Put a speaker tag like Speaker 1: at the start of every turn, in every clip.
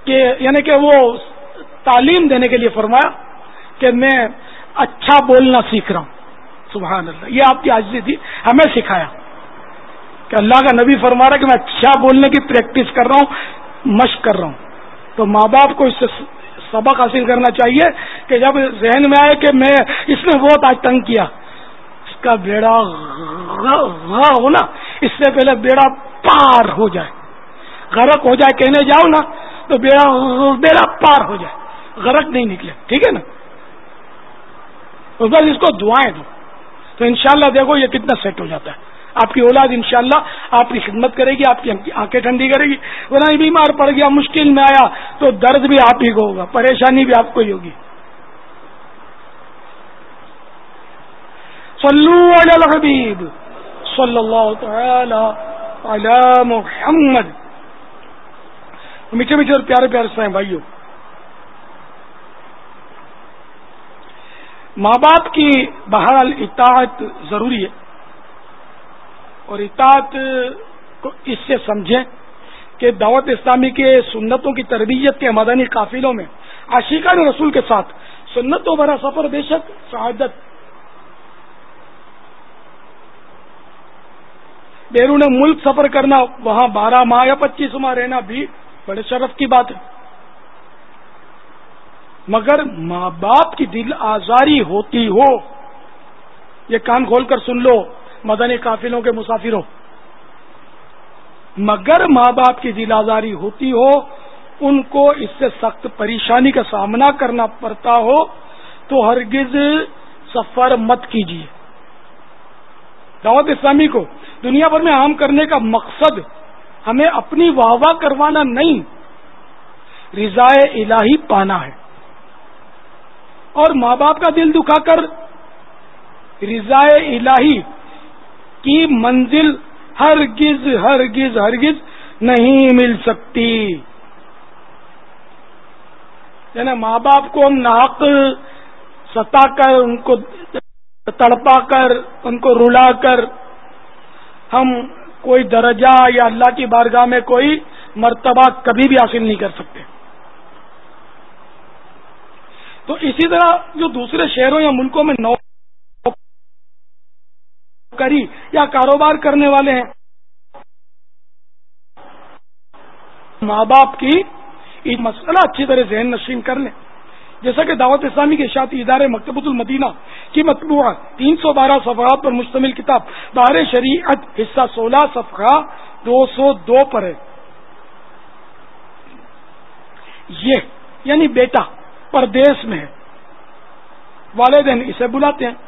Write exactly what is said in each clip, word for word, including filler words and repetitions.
Speaker 1: کہ یعنی کہ وہ تعلیم دینے کے لیے فرمایا کہ میں اچھا بولنا سیکھ رہا ہوں. سبحان اللہ, یہ آپ کی عاجزی تھی, ہمیں سکھایا کہ اللہ کا نبی فرما رہا ہے کہ میں اچھا بولنے کی پریکٹس کر رہا ہوں, مشق کر رہا ہوں. تو ماں باپ کو اس سے سبق حاصل کرنا چاہیے کہ جب ذہن میں آئے کہ میں اس نے بہت آج تنگ کیا, اس کا بیڑا ہو نا, اس سے پہلے بیڑا پار ہو جائے, غرق ہو جائے کہنے جاؤ نا تو بیڑا بیڑا پار ہو جائے, غرق نہیں نکلے. ٹھیک ہے نا, تو بس اس کو دعائیں دو تو انشاءاللہ دیکھو یہ کتنا سیٹ ہو جاتا ہے. آپ کی اولاد انشاءاللہ آپ کی خدمت کرے گی, آپ کی آنکھیں ٹھنڈی کرے گی. ورنہ بیمار پڑ گیا, مشکل میں آیا تو درد بھی آپ ہی کو ہوگا, پریشانی بھی آپ کو ہی ہوگی. صلو علی الحبیب صلی اللہ تعالی علی محمد. میٹھے میٹھے اور پیارے پیارے سے بھائیوں, ماں باپ کی بہرحال اطاعت ضروری ہے, اور اطاعت کو اس سے سمجھیں کہ دعوت اسلامی کے سنتوں کی تربیت کے مدنی قافلوں میں عاشقان رسول کے ساتھ سنتوں بھرا سفر بے شک سعادت. بیرون ملک سفر کرنا, وہاں بارہ ماہ یا پچیس ماہ رہنا بھی بڑے شرف کی بات ہے, مگر ماں باپ کی دل آزاری ہوتی ہو, یہ کان کھول کر سن لو مدنی قافلوں کے مسافروں, مگر ماں باپ کی دل آزاری ہوتی ہو, ان کو اس سے سخت پریشانی کا سامنا کرنا پڑتا ہو تو ہرگز سفر مت کیجیے. دعوت اسلامی کو دنیا بھر میں عام کرنے کا مقصد ہمیں اپنی واہ واہ کروانا نہیں, رضا الہی پانا ہے. اور ماں باپ کا دل دکھا کر رضا الہی کی منزل ہرگز ہرگز ہرگز نہیں مل سکتی. یعنی ماں باپ کو ہم ناحق ستا کر, ان کو تڑپا کر, ان کو رلا کر ہم کوئی درجہ یا اللہ کی بارگاہ میں کوئی مرتبہ کبھی بھی حاصل نہیں کر سکتے. تو اسی طرح جو دوسرے شہروں یا ملکوں میں نوکری یا کاروبار کرنے والے ہیں, ماں باپ کی ایک مسئلہ اچھی طرح ذہن نشین کر لیں. جیسا کہ دعوت اسلامی کے اشاعتی ادارے مکتبۃ المدینہ کی مطبوعہ تین سو بارہ صفحات پر مشتمل کتاب بہار شریعت حصہ سولہ صفحہ دو سو دو پر ہے. یہ یعنی بیٹا پردیس میں ہے, والدین اسے بلاتے ہیں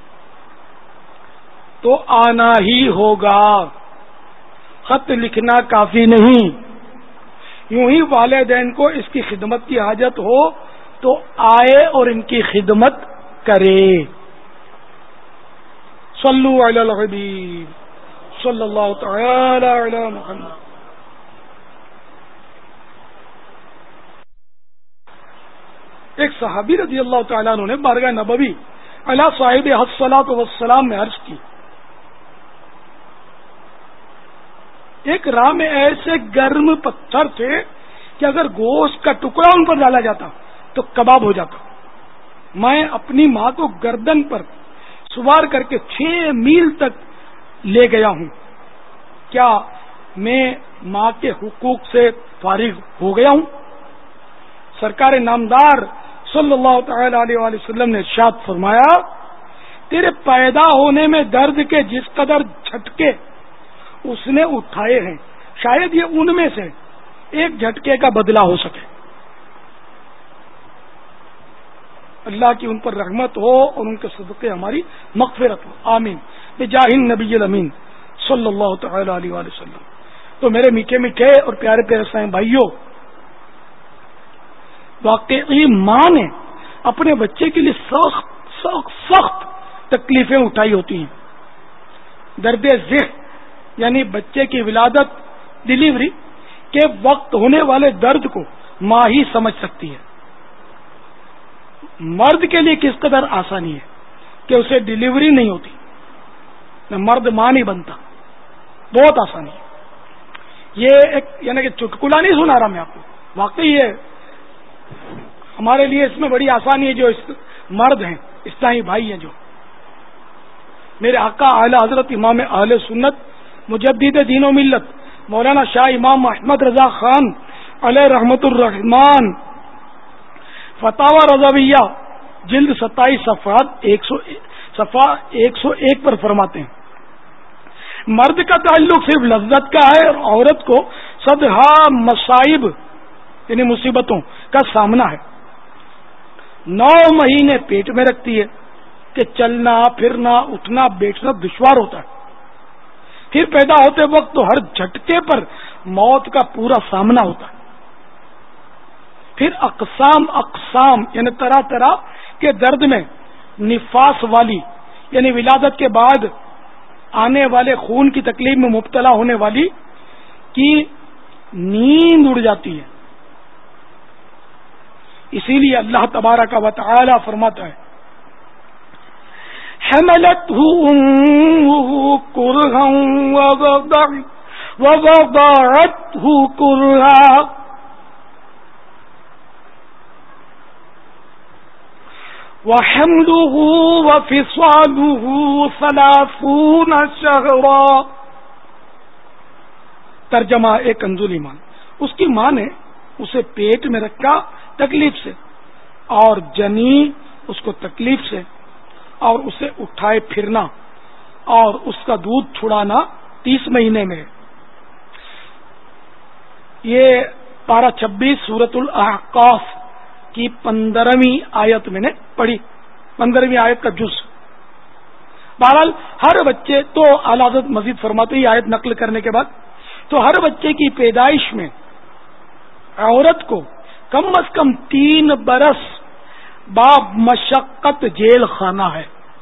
Speaker 1: تو آنا ہی ہوگا, خط لکھنا کافی نہیں. یوں ہی والدین کو اس کی خدمت کی حاجت ہو تو آئے اور ان کی خدمت کرے. صلو علی الحبیب صلی اللہ تعالی علی محمد. ایک صحابی رضی اللہ تعالیٰ عنہ نے بارگاہ نبوی علی صاحب الصلاۃ والسلام میں عرض کی, ایک راہ میں ایسے گرم پتھر تھے کہ اگر گوشت کا ٹکڑا ان پر ڈالا جاتا تو کباب ہو جاتا. میں اپنی ماں کو گردن پر سوار کر کے چھ میل تک لے گیا ہوں, کیا میں ماں کے حقوق سے فارغ ہو گیا ہوں؟ سرکار نامدار صلی اللہ تعالی علیہ وآلہ وسلم نے ارشاد فرمایا, تیرے پیدا ہونے میں درد کے جس قدر جھٹکے اس نے اٹھائے ہیں, شاید یہ ان میں سے ایک جھٹکے کا بدلہ ہو سکے. اللہ کی ان پر رحمت ہو اور ان کے صدقے ہماری مغفرت ہو, آمین بجاہ النبی الامین صلی اللہ تعالی علیہ وآلہ وسلم. تو میرے میٹھے میٹھے اور پیارے پیارے سائیں بھائیوں, واقعی ماں نے اپنے بچے کے لیے سخت سخت سخت تکلیفیں اٹھائی ہوتی ہیں. درد ذہن یعنی بچے کی ولادت, ڈلیوری کے وقت ہونے والے درد کو ماں ہی سمجھ سکتی ہے. مرد کے لیے کس قدر آسانی ہے کہ اسے ڈلیوری نہیں ہوتی, نہ مرد ماں نہیں بنتا, بہت آسانی ہے. یہ ایک یعنی کہ چٹکلا نہیں سنا رہا میں آپ کو, واقعی یہ ہمارے لیے اس میں بڑی آسانی ہے جو اس مرد ہیں، اسلامی بھائی ہیں، جو میرے آقا اعلی حضرت امام اہل سنت مجدد دین و ملت مولانا شاہ امام احمد رضا خان علیہ رحمت الرحمان فتاوی رضویہ جلد ستائیس صفحات ایک سو صفحہ ایک سو ایک پر فرماتے ہیں، مرد کا تعلق صرف لذت کا ہے اور عورت کو صدہا مصائب یعنی مصیبتوں کا سامنا ہے. نو مہینے پیٹ میں رکھتی ہے کہ چلنا پھرنا اٹھنا بیٹھنا دشوار ہوتا ہے. پھر پیدا ہوتے وقت تو ہر جھٹکے پر موت کا پورا سامنا ہوتا ہے. پھر اقسام اقسام یعنی طرح طرح کے درد میں نفاس والی یعنی ولادت کے بعد آنے والے خون کی تکلیف میں مبتلا ہونے والی کی نیند اڑ جاتی ہے. اسی لیے اللہ تبارک و تعالی فرماتا ہے حملته امه كرها ووضعته كرها وحمله وفصاله ثلاثون شهرا. ترجمہ ایک کنزول ایمان، اس کی ماں نے اسے پیٹ میں رکھا تکلیف سے اور جنی اس کو تکلیف سے اور اسے اٹھائے پھرنا اور اس کا دودھ چھڑانا تیس مہینے میں. یہ پارہ چھبیس سورۃ الاحقاف کی پندرہویں آیت میں نے پڑھی، پندرہویں آیت کا جز. بہرحال ہر بچے تو اعلیٰ حضرت مزید فرماتے ہی آیت نقل کرنے کے بعد تو ہر بچے کی پیدائش میں عورت کو کم از کم تین برس باب مشقت جیل خانہ ہے.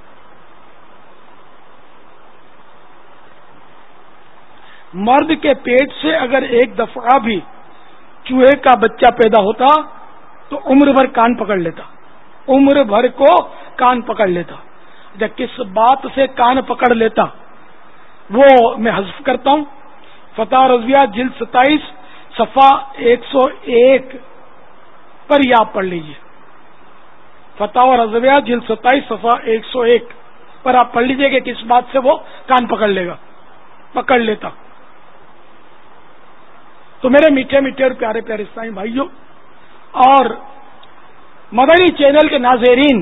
Speaker 1: مرد کے پیٹ سے اگر ایک دفعہ بھی چوہے کا بچہ پیدا ہوتا تو عمر بھر کان پکڑ لیتا، عمر بھر کو کان پکڑ لیتا. جب کس بات سے کان پکڑ لیتا وہ میں حذف کرتا ہوں. فتح رضویہ جلد ستائیس صفحہ ایک سو ایک پر یہ آپ پڑھ لیجیے. فتح رضویہ جلد ستائیس صفحہ ایک سو ایک پر آپ پڑھ لیجیے کہ کس بات سے وہ کان پکڑ لے گا، پکڑ لیتا. تو میرے میٹھے میٹھے اور پیارے پیارے اسلامی بھائیوں اور مدنی چینل کے ناظرین،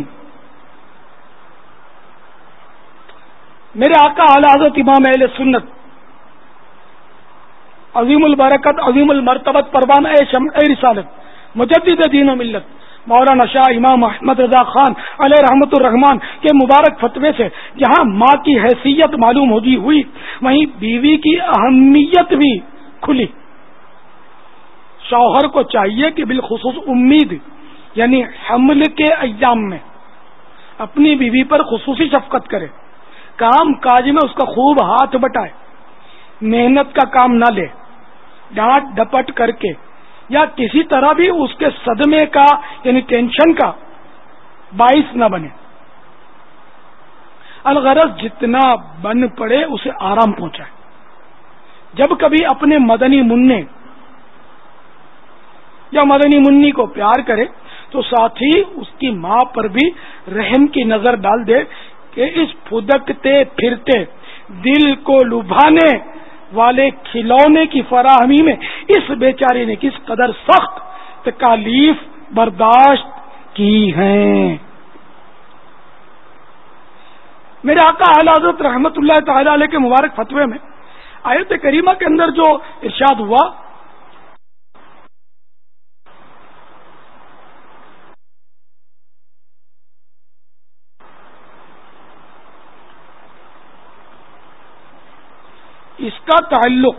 Speaker 1: میرے آقا اعلی حضرت امام اہل سنت عظیم البرکت عظیم المرتبت پروانہ شمع رسالت مجدد دین و ملت مولانا شاہ امام احمد رضا خان علیہ رحمت الرحمان کے مبارک فتوے سے جہاں ماں کی حیثیت معلوم ہوتی ہوئی وہیں بیوی کی اہمیت بھی کھلی. شوہر کو چاہیے کہ بالخصوص امید یعنی حمل کے ایام میں اپنی بیوی پر خصوصی شفقت کرے، کام کاج میں اس کا خوب ہاتھ بٹائے، محنت کا کام نہ لے، ڈانٹ ڈپٹ کر کے یا کسی طرح بھی اس کے صدمے کا یعنی ٹینشن کا باعث نہ بنے. الغرض جتنا بن پڑے اسے آرام پہنچائے. جب کبھی اپنے مدنی منع یا مدنی منی کو پیار کرے تو ساتھ ہی اس کی ماں پر بھی رحم کی نظر ڈال دے کہ اس پھدکتے پھرتے دل کو لبھانے والے کھلونے کی فراہمی میں اس بیچاری نے کس قدر سخت تکالیف برداشت کی ہیں. میرے آقا اعلی حضرت رحمت اللہ تعالی علیہ کے مبارک فتوے میں آیت کریمہ کے اندر جو ارشاد ہوا اس کا تعلق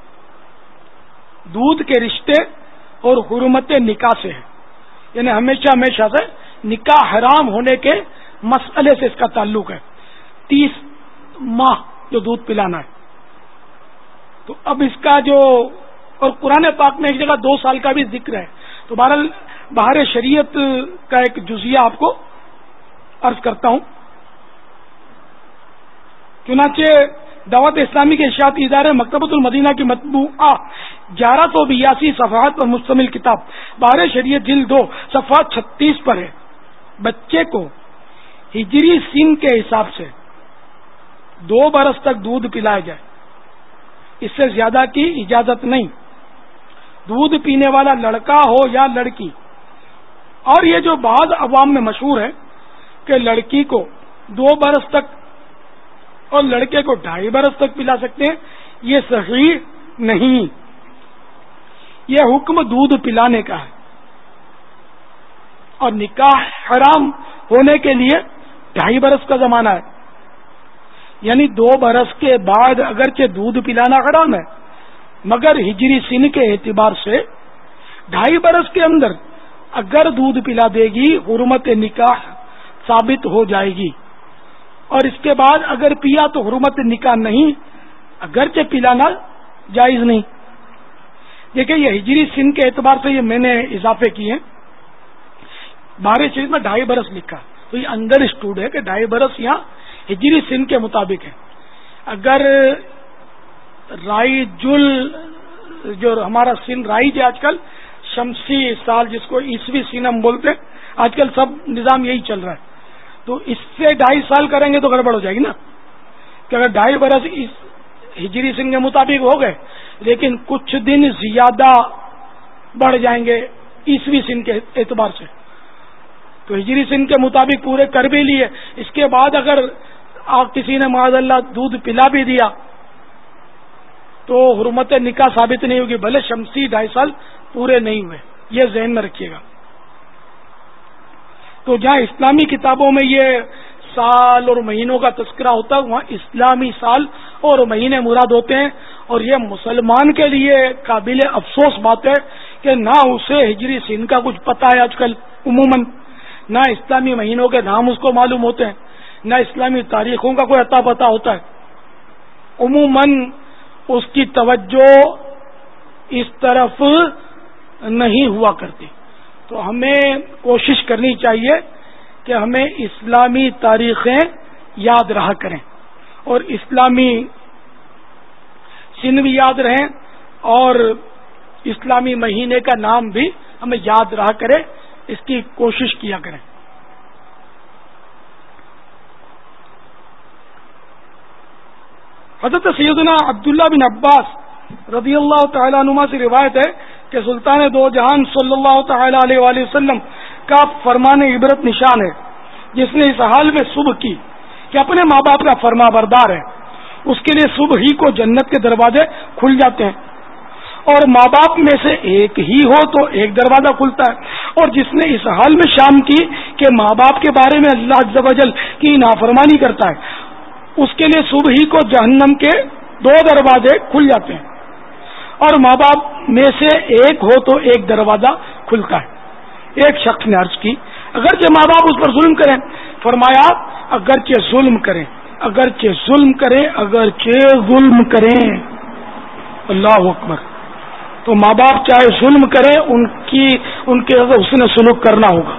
Speaker 1: دودھ کے رشتے اور حرمت نکاح سے ہے، یعنی ہمیشہ ہمیشہ سے نکاح حرام ہونے کے مسئلے سے اس کا تعلق ہے. تیس ماہ جو دودھ پلانا ہے تو اب اس کا جو اور قرآن پاک میں ایک جگہ دو سال کا بھی ذکر ہے. تو بہرحال بہار شریعت کا ایک جزیہ آپ کو عرض کرتا ہوں. چنانچہ دعوت اسلامی کے ارشادی ادارے مکتبۃ المدینہ کی مطبوعہ گیارہ سو بیاسی صفحات پر مشتمل کتاب بارے شریعت جلد دو صفحہ چھتیس پر ہے. بچے کو ہجری سن کے حساب سے دو برس تک دودھ پلایا جائے، اس سے زیادہ کی اجازت نہیں. دودھ پینے والا لڑکا ہو یا لڑکی. اور یہ جو بعض عوام میں مشہور ہے کہ لڑکی کو دو برس تک اور لڑکے کو ڈھائی برس تک پلا سکتے ہیں، یہ صحیح نہیں. یہ حکم دودھ پلانے کا ہے، اور نکاح حرام ہونے کے لیے ڈھائی برس کا زمانہ ہے. یعنی دو برس کے بعد اگرچہ دودھ پلانا حرام ہے، مگر ہجری سن کے اعتبار سے ڈھائی برس کے اندر اگر دودھ پلا دے گی حرمت نکاح ثابت ہو جائے گی. اور اس کے بعد اگر پیا تو حرمت نکاح نہیں، اگرچہ پلانا جائز نہیں. دیکھیں یہ ہجری سن کے اعتبار سے یہ میں نے اضافے کیے ہیں. بارہ شریف میں ڈھائی برس لکھا، تو یہ انڈر اسٹوڈ ہے کہ ڈھائی برس یہاں ہجری سن کے مطابق ہے. اگر رائی جل جو ہمارا سن رائی ہے آج کل شمسی سال جس کو عیسوی سن ہم بولتے ہیں، آج کل سب نظام یہی چل رہا ہے، تو اس سے ڈھائی سال کریں گے تو گڑبڑ ہو جائے گی نا. کہ اگر ڈھائی برس ہجری سن کے مطابق ہو گئے لیکن کچھ دن زیادہ بڑھ جائیں گے عیسوی سن کے اعتبار سے، تو ہجری سن کے مطابق پورے کر بھی لیے، اس کے بعد اگر آپ کسی نے معاذ اللہ دودھ پلا بھی دیا تو حرمت نکاح ثابت نہیں ہوگی، بھلے شمسی ڈھائی سال پورے نہیں ہوئے. یہ ذہن میں رکھیے گا. تو جہاں اسلامی کتابوں میں یہ سال اور مہینوں کا تذکرہ ہوتا ہے وہاں اسلامی سال اور مہینے مراد ہوتے ہیں. اور یہ مسلمان کے لیے قابل افسوس بات ہے کہ نہ اسے ہجری سن کا کچھ پتہ ہے آج کل عموماً، نہ اسلامی مہینوں کے نام اس کو معلوم ہوتے ہیں، نہ اسلامی تاریخوں کا کوئی عطا پتہ ہوتا ہے. عموماً اس کی توجہ اس طرف نہیں ہوا کرتی. تو ہمیں کوشش کرنی چاہیے کہ ہمیں اسلامی تاریخیں یاد رہا کریں اور اسلامی سن بھی یاد رہیں اور اسلامی مہینے کا نام بھی ہمیں یاد رہا کرے، اس کی کوشش کیا کریں. حضرت سیدنا عبداللہ بن عباس رضی اللہ تعالیٰ عنہما سے روایت ہے کہ سلطان دو جہان صلی اللہ تعالی علیہ وآلہ وسلم کا فرمان عبرت نشان ہے جس نے اس حال میں صبح کی کہ اپنے ماں باپ کا فرما بردار ہے، اس کے لیے صبح ہی کو جنت کے دروازے کھل جاتے ہیں. اور ماں باپ میں سے ایک ہی ہو تو ایک دروازہ کھلتا ہے. اور جس نے اس حال میں شام کی کہ ماں باپ کے بارے میں اللہ عز و جل کی نافرمانی کرتا ہے، اس کے لیے صبح ہی کو جہنم کے دو دروازے کھل جاتے ہیں. اور ماں باپ میں سے ایک ہو تو ایک دروازہ کھلتا ہے. ایک شخص نے عرض کی اگرچہ ماں باپ اس پر ظلم کریں، فرمایا اگرچہ ظلم کریں اگرچہ ظلم کریں اگرچہ ظلم کریں اللہ اکبر. تو ماں باپ چاہے ظلم کریں ان کی ان کے حسن سلوک کرنا ہوگا.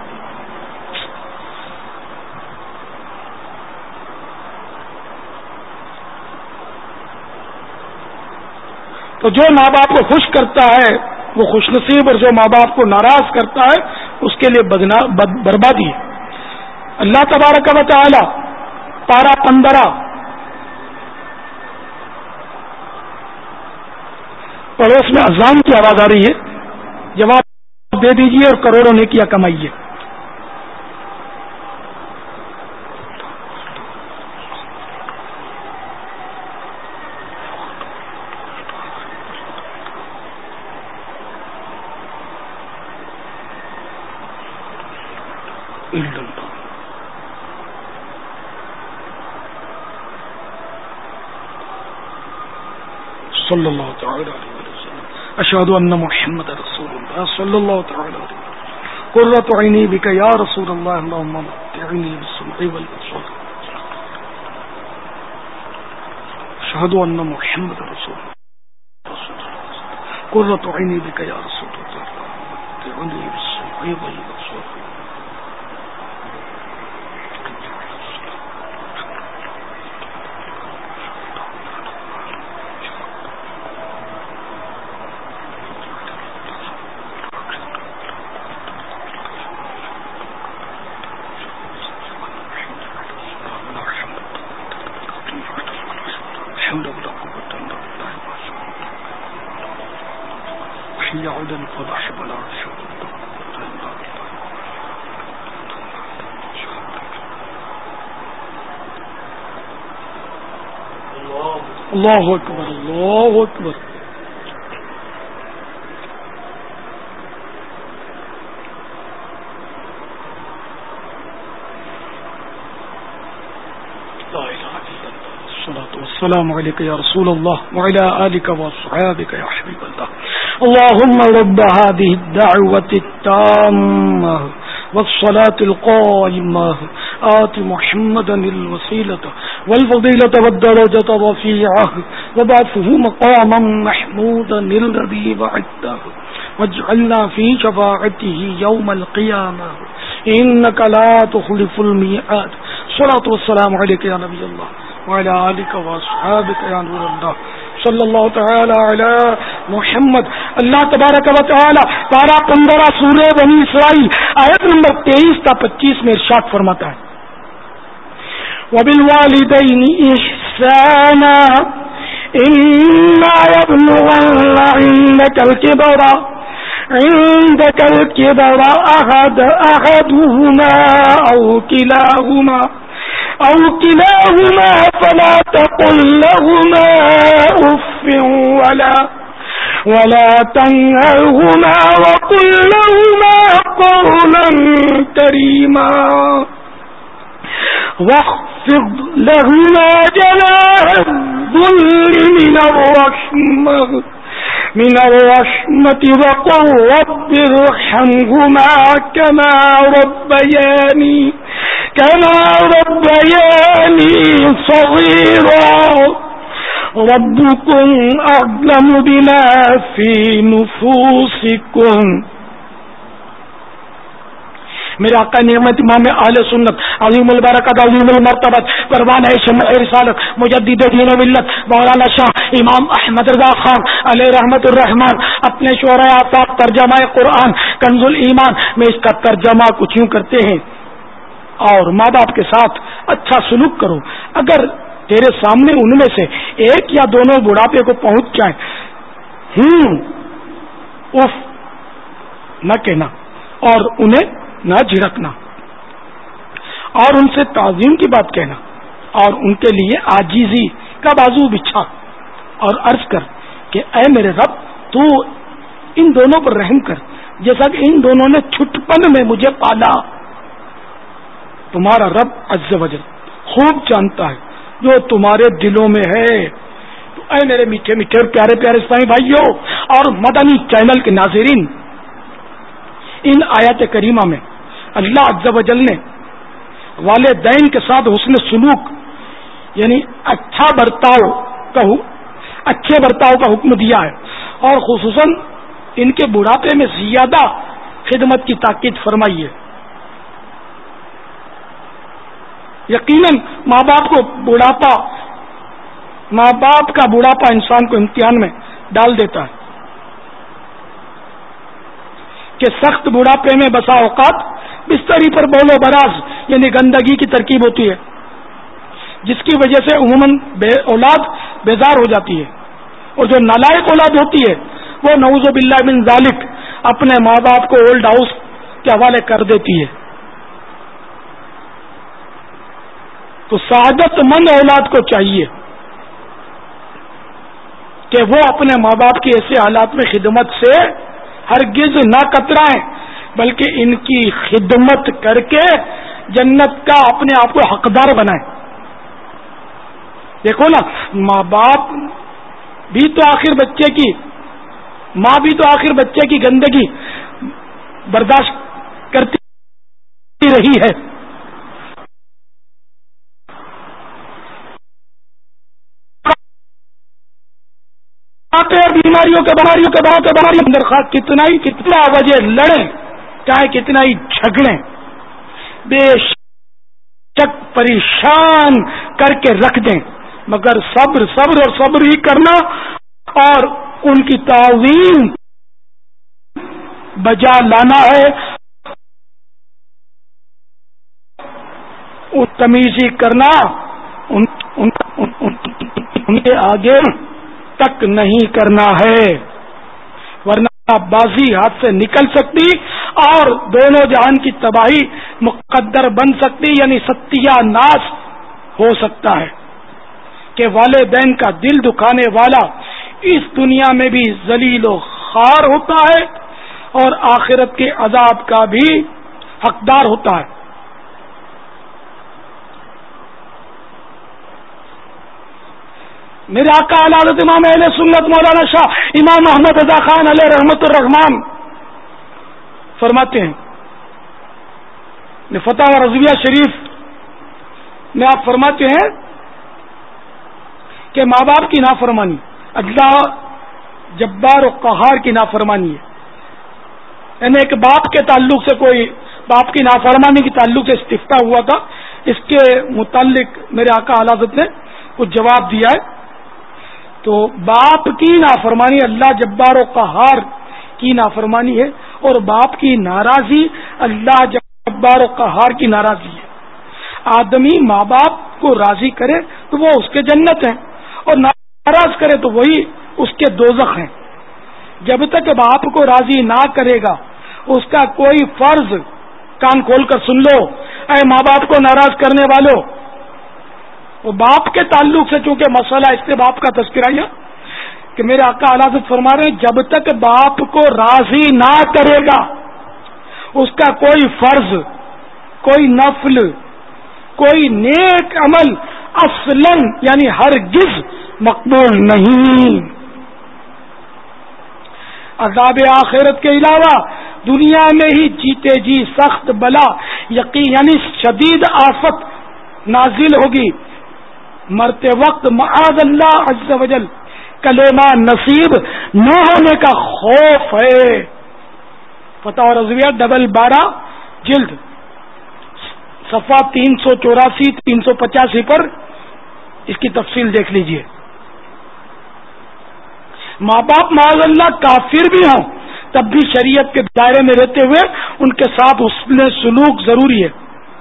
Speaker 1: تو جو ماں باپ کو خوش کرتا ہے وہ خوش نصیب، اور جو ماں باپ کو ناراض کرتا ہے اس کے لیے بدنا بد بربادی ہے. اللہ تبارک و تعالی پارہ پندرہ پڑوس میں اذان کی آواز آ رہی ہے، جواب دے دیجیے اور کروڑوں نیکیاں کمائیے. صلی اللہ تعالی علیہ وسلم اشہد ان محمد رسول اللہ صلی اللہ تعالی علیہ وسلم قرۃ عینی بک یا رسول اللہ اللهم متعنی بالسمع والبصر اشہد ان محمد رسول اللہ قرۃ عینی بک یا رسول اللہ متعنی بالسمع والبصر. اللہ اکبر اللہ اکبر. السلام علیکم یا رسول اللہ وعلی آلک واصحابک یا حبیب اللہ. اللهم رب هذه الدعوة التامة والصلاة القائمة آت محمدا الوسيلة والفضيلة والدرجة الرفيعة وابعثه مقاما محمودا الذي وعدته واجعلنا في شفاعته يوم القيامة إنك لا تخلف الميعاد. الصلاة والسلام عليك يا نبي الله وعلى آلك واصحابك يا نور الله صلی اللہ تعالی علی محمد. اللہ تبارک و تعالی پارہ پندرہ سورہ بنی اسرائیل آیت نمبر تیئیس تا پچیس میں ارشاد فرماتا ہے وَبِالْوَالِدَيْنِ إِحْسَانًا إِمَّا يَبْلُغَنَّ عِندَكَ الْكِبَرَ عِندَكَ الْكِبَرَ أَحَدُهُمَا أَوْ كِلَاهُمَا أو كلاهما فلا تقل لهما أف ولا ولا تنهرهما وقل لهما قولا كريما واخفض لهما جناح الذل من الرحمة من الرحمة وقل رب ارحمهما كما ربياني كما ربياني صغيرا ربكم أعلم بما في نفوسكم. میرے آقا نعمت امام اہل سنت عظیم البرکت عظیم المرتبت پروانہ شمع رسالت مجدد دین و ملت مولانا شاہ امام احمد رضا خان علیہ رحمت الرحمان اپنے شعراء آفاق ترجمہ قرآن کنز الایمان میں اس کا ترجمہ کچھ یوں کرتے ہیں اور ماں باپ کے ساتھ اچھا سلوک کرو. اگر تیرے سامنے ان میں سے ایک یا دونوں بڑھاپے کو پہنچ جائیں ہوں اف نہ کہنا اور انہیں نہ جھڑکنا اور ان سے تعظیم کی بات کہنا اور ان کے لیے عاجزی کا بازو بچھا اور عرض کر کہ اے میرے رب تو ان دونوں پر رحم کر جیسا کہ ان دونوں نے چھٹپن میں مجھے پالا. تمہارا رب عز وجل خوب جانتا ہے جو تمہارے دلوں میں ہے. تو اے میرے میٹھے میٹھے اور پیارے پیارے اسلامی بھائیوں اور مدنی چینل کے ناظرین، ان آیات کریمہ میں اللہ عز و جل نے والدین کے ساتھ حسن سلوک یعنی اچھا برتاؤ کا اچھے برتاؤ کا حکم دیا ہے اور خصوصاً ان کے بڑھاپے میں زیادہ خدمت کی تاکید فرمائی ہے. یقیناً ماں باپ کو بڑھاپا ماں باپ کا بڑھاپا انسان کو امتحان میں ڈال دیتا ہے کہ سخت بڑھاپے میں بسا اوقات بستری پر بول و براز یعنی گندگی کی ترکیب ہوتی ہے جس کی وجہ سے عموماً بے اولاد بیزار ہو جاتی ہے اور جو نالائق اولاد ہوتی ہے وہ نعوذ باللہ من ذالک اپنے ماں باپ کو اولڈ ہاؤس کے حوالے کر دیتی ہے. تو سعادت مند اولاد کو چاہیے کہ وہ اپنے ماں باپ کی ایسے حالات میں خدمت سے ہرگز نہ کترائیں بلکہ ان کی خدمت کر کے جنت کا اپنے آپ کو حقدار بنائیں. دیکھو نا ماں باپ بھی تو آخر بچے کی ماں بھی تو آخر بچے کی گندگی برداشت کرتی رہی ہے. بیماریوں کے بیماریوں کے بعد بیماریوں اندر خواہ کتنا ہی کتنا وجہ لڑیں چاہے کتنا ہی جھگڑیں بے شک پریشان کر کے رکھ دیں مگر صبر صبر اور صبر ہی کرنا اور ان کی تعظیم بجا لانا ہے. تمیزی کرنا ان, ان, ان, ان, ان کے آگے تک نہیں کرنا ہے ورنہ بازی ہاتھ سے نکل سکتی اور دونوں جہان کی تباہی مقدر بن سکتی، یعنی ستیہ ناش ہو سکتا ہے کہ والدین کا دل دکھانے والا اس دنیا میں بھی ذلیل و خوار ہوتا ہے اور آخرت کے عذاب کا بھی حقدار ہوتا ہے۔ میرے آقا اعلی حضرت امام اہل سنت مولانا شاہ امام محمد رضا خان علیہ رحمت الرحمان فرماتے ہیں، فتح رضویہ شریف میں آپ فرماتے ہیں کہ ماں باپ کی نافرمانی اللہ جبار و قہار کی نافرمانی ہے، یعنی ایک باپ کے تعلق سے کوئی باپ کی نافرمانی کے تعلق سے استفتاء ہوا تھا، اس کے متعلق میرے آقا اعلی حضرت نے کچھ جواب دیا ہے۔ تو باپ کی نافرمانی اللہ جبار و قہار کی نافرمانی ہے، اور باپ کی ناراضی اللہ جبار و قہار کی ناراضی ہے۔ آدمی ماں باپ کو راضی کرے تو وہ اس کے جنت ہیں، اور ناراض کرے تو وہی اس کے دوزخ ہیں۔ جب تک باپ کو راضی نہ کرے گا اس کا کوئی فرض، کان کھول کر سن لو اے ماں باپ کو ناراض کرنے والوں، وہ باپ کے تعلق سے چونکہ مسئلہ اس سے باپ کا تذکرہ ہے کہ میرے آقا اعلی حضرت فرما رہے ہیں جب تک باپ کو راضی نہ کرے گا اس کا کوئی فرض، کوئی نفل، کوئی نیک عمل اصلاً یعنی ہرگز مقبول نہیں۔ عذاب آخرت کے علاوہ دنیا میں ہی جیتے جی سخت بلا یقین یعنی شدید آفت نازل ہوگی، مرتے وقت معاذ اللہ عز و جل کلمہ نصیب نہ ہونے کا خوف ہے۔ فتح رضویہ ڈبل بارہ جلد صفحہ تین سو چوراسی تین سو پچاسی پر اس کی تفصیل دیکھ لیجئے۔ ماں باپ معاذ اللہ کافر بھی ہوں تب بھی شریعت کے دائرے میں رہتے ہوئے ان کے ساتھ حسن سلوک ضروری ہے۔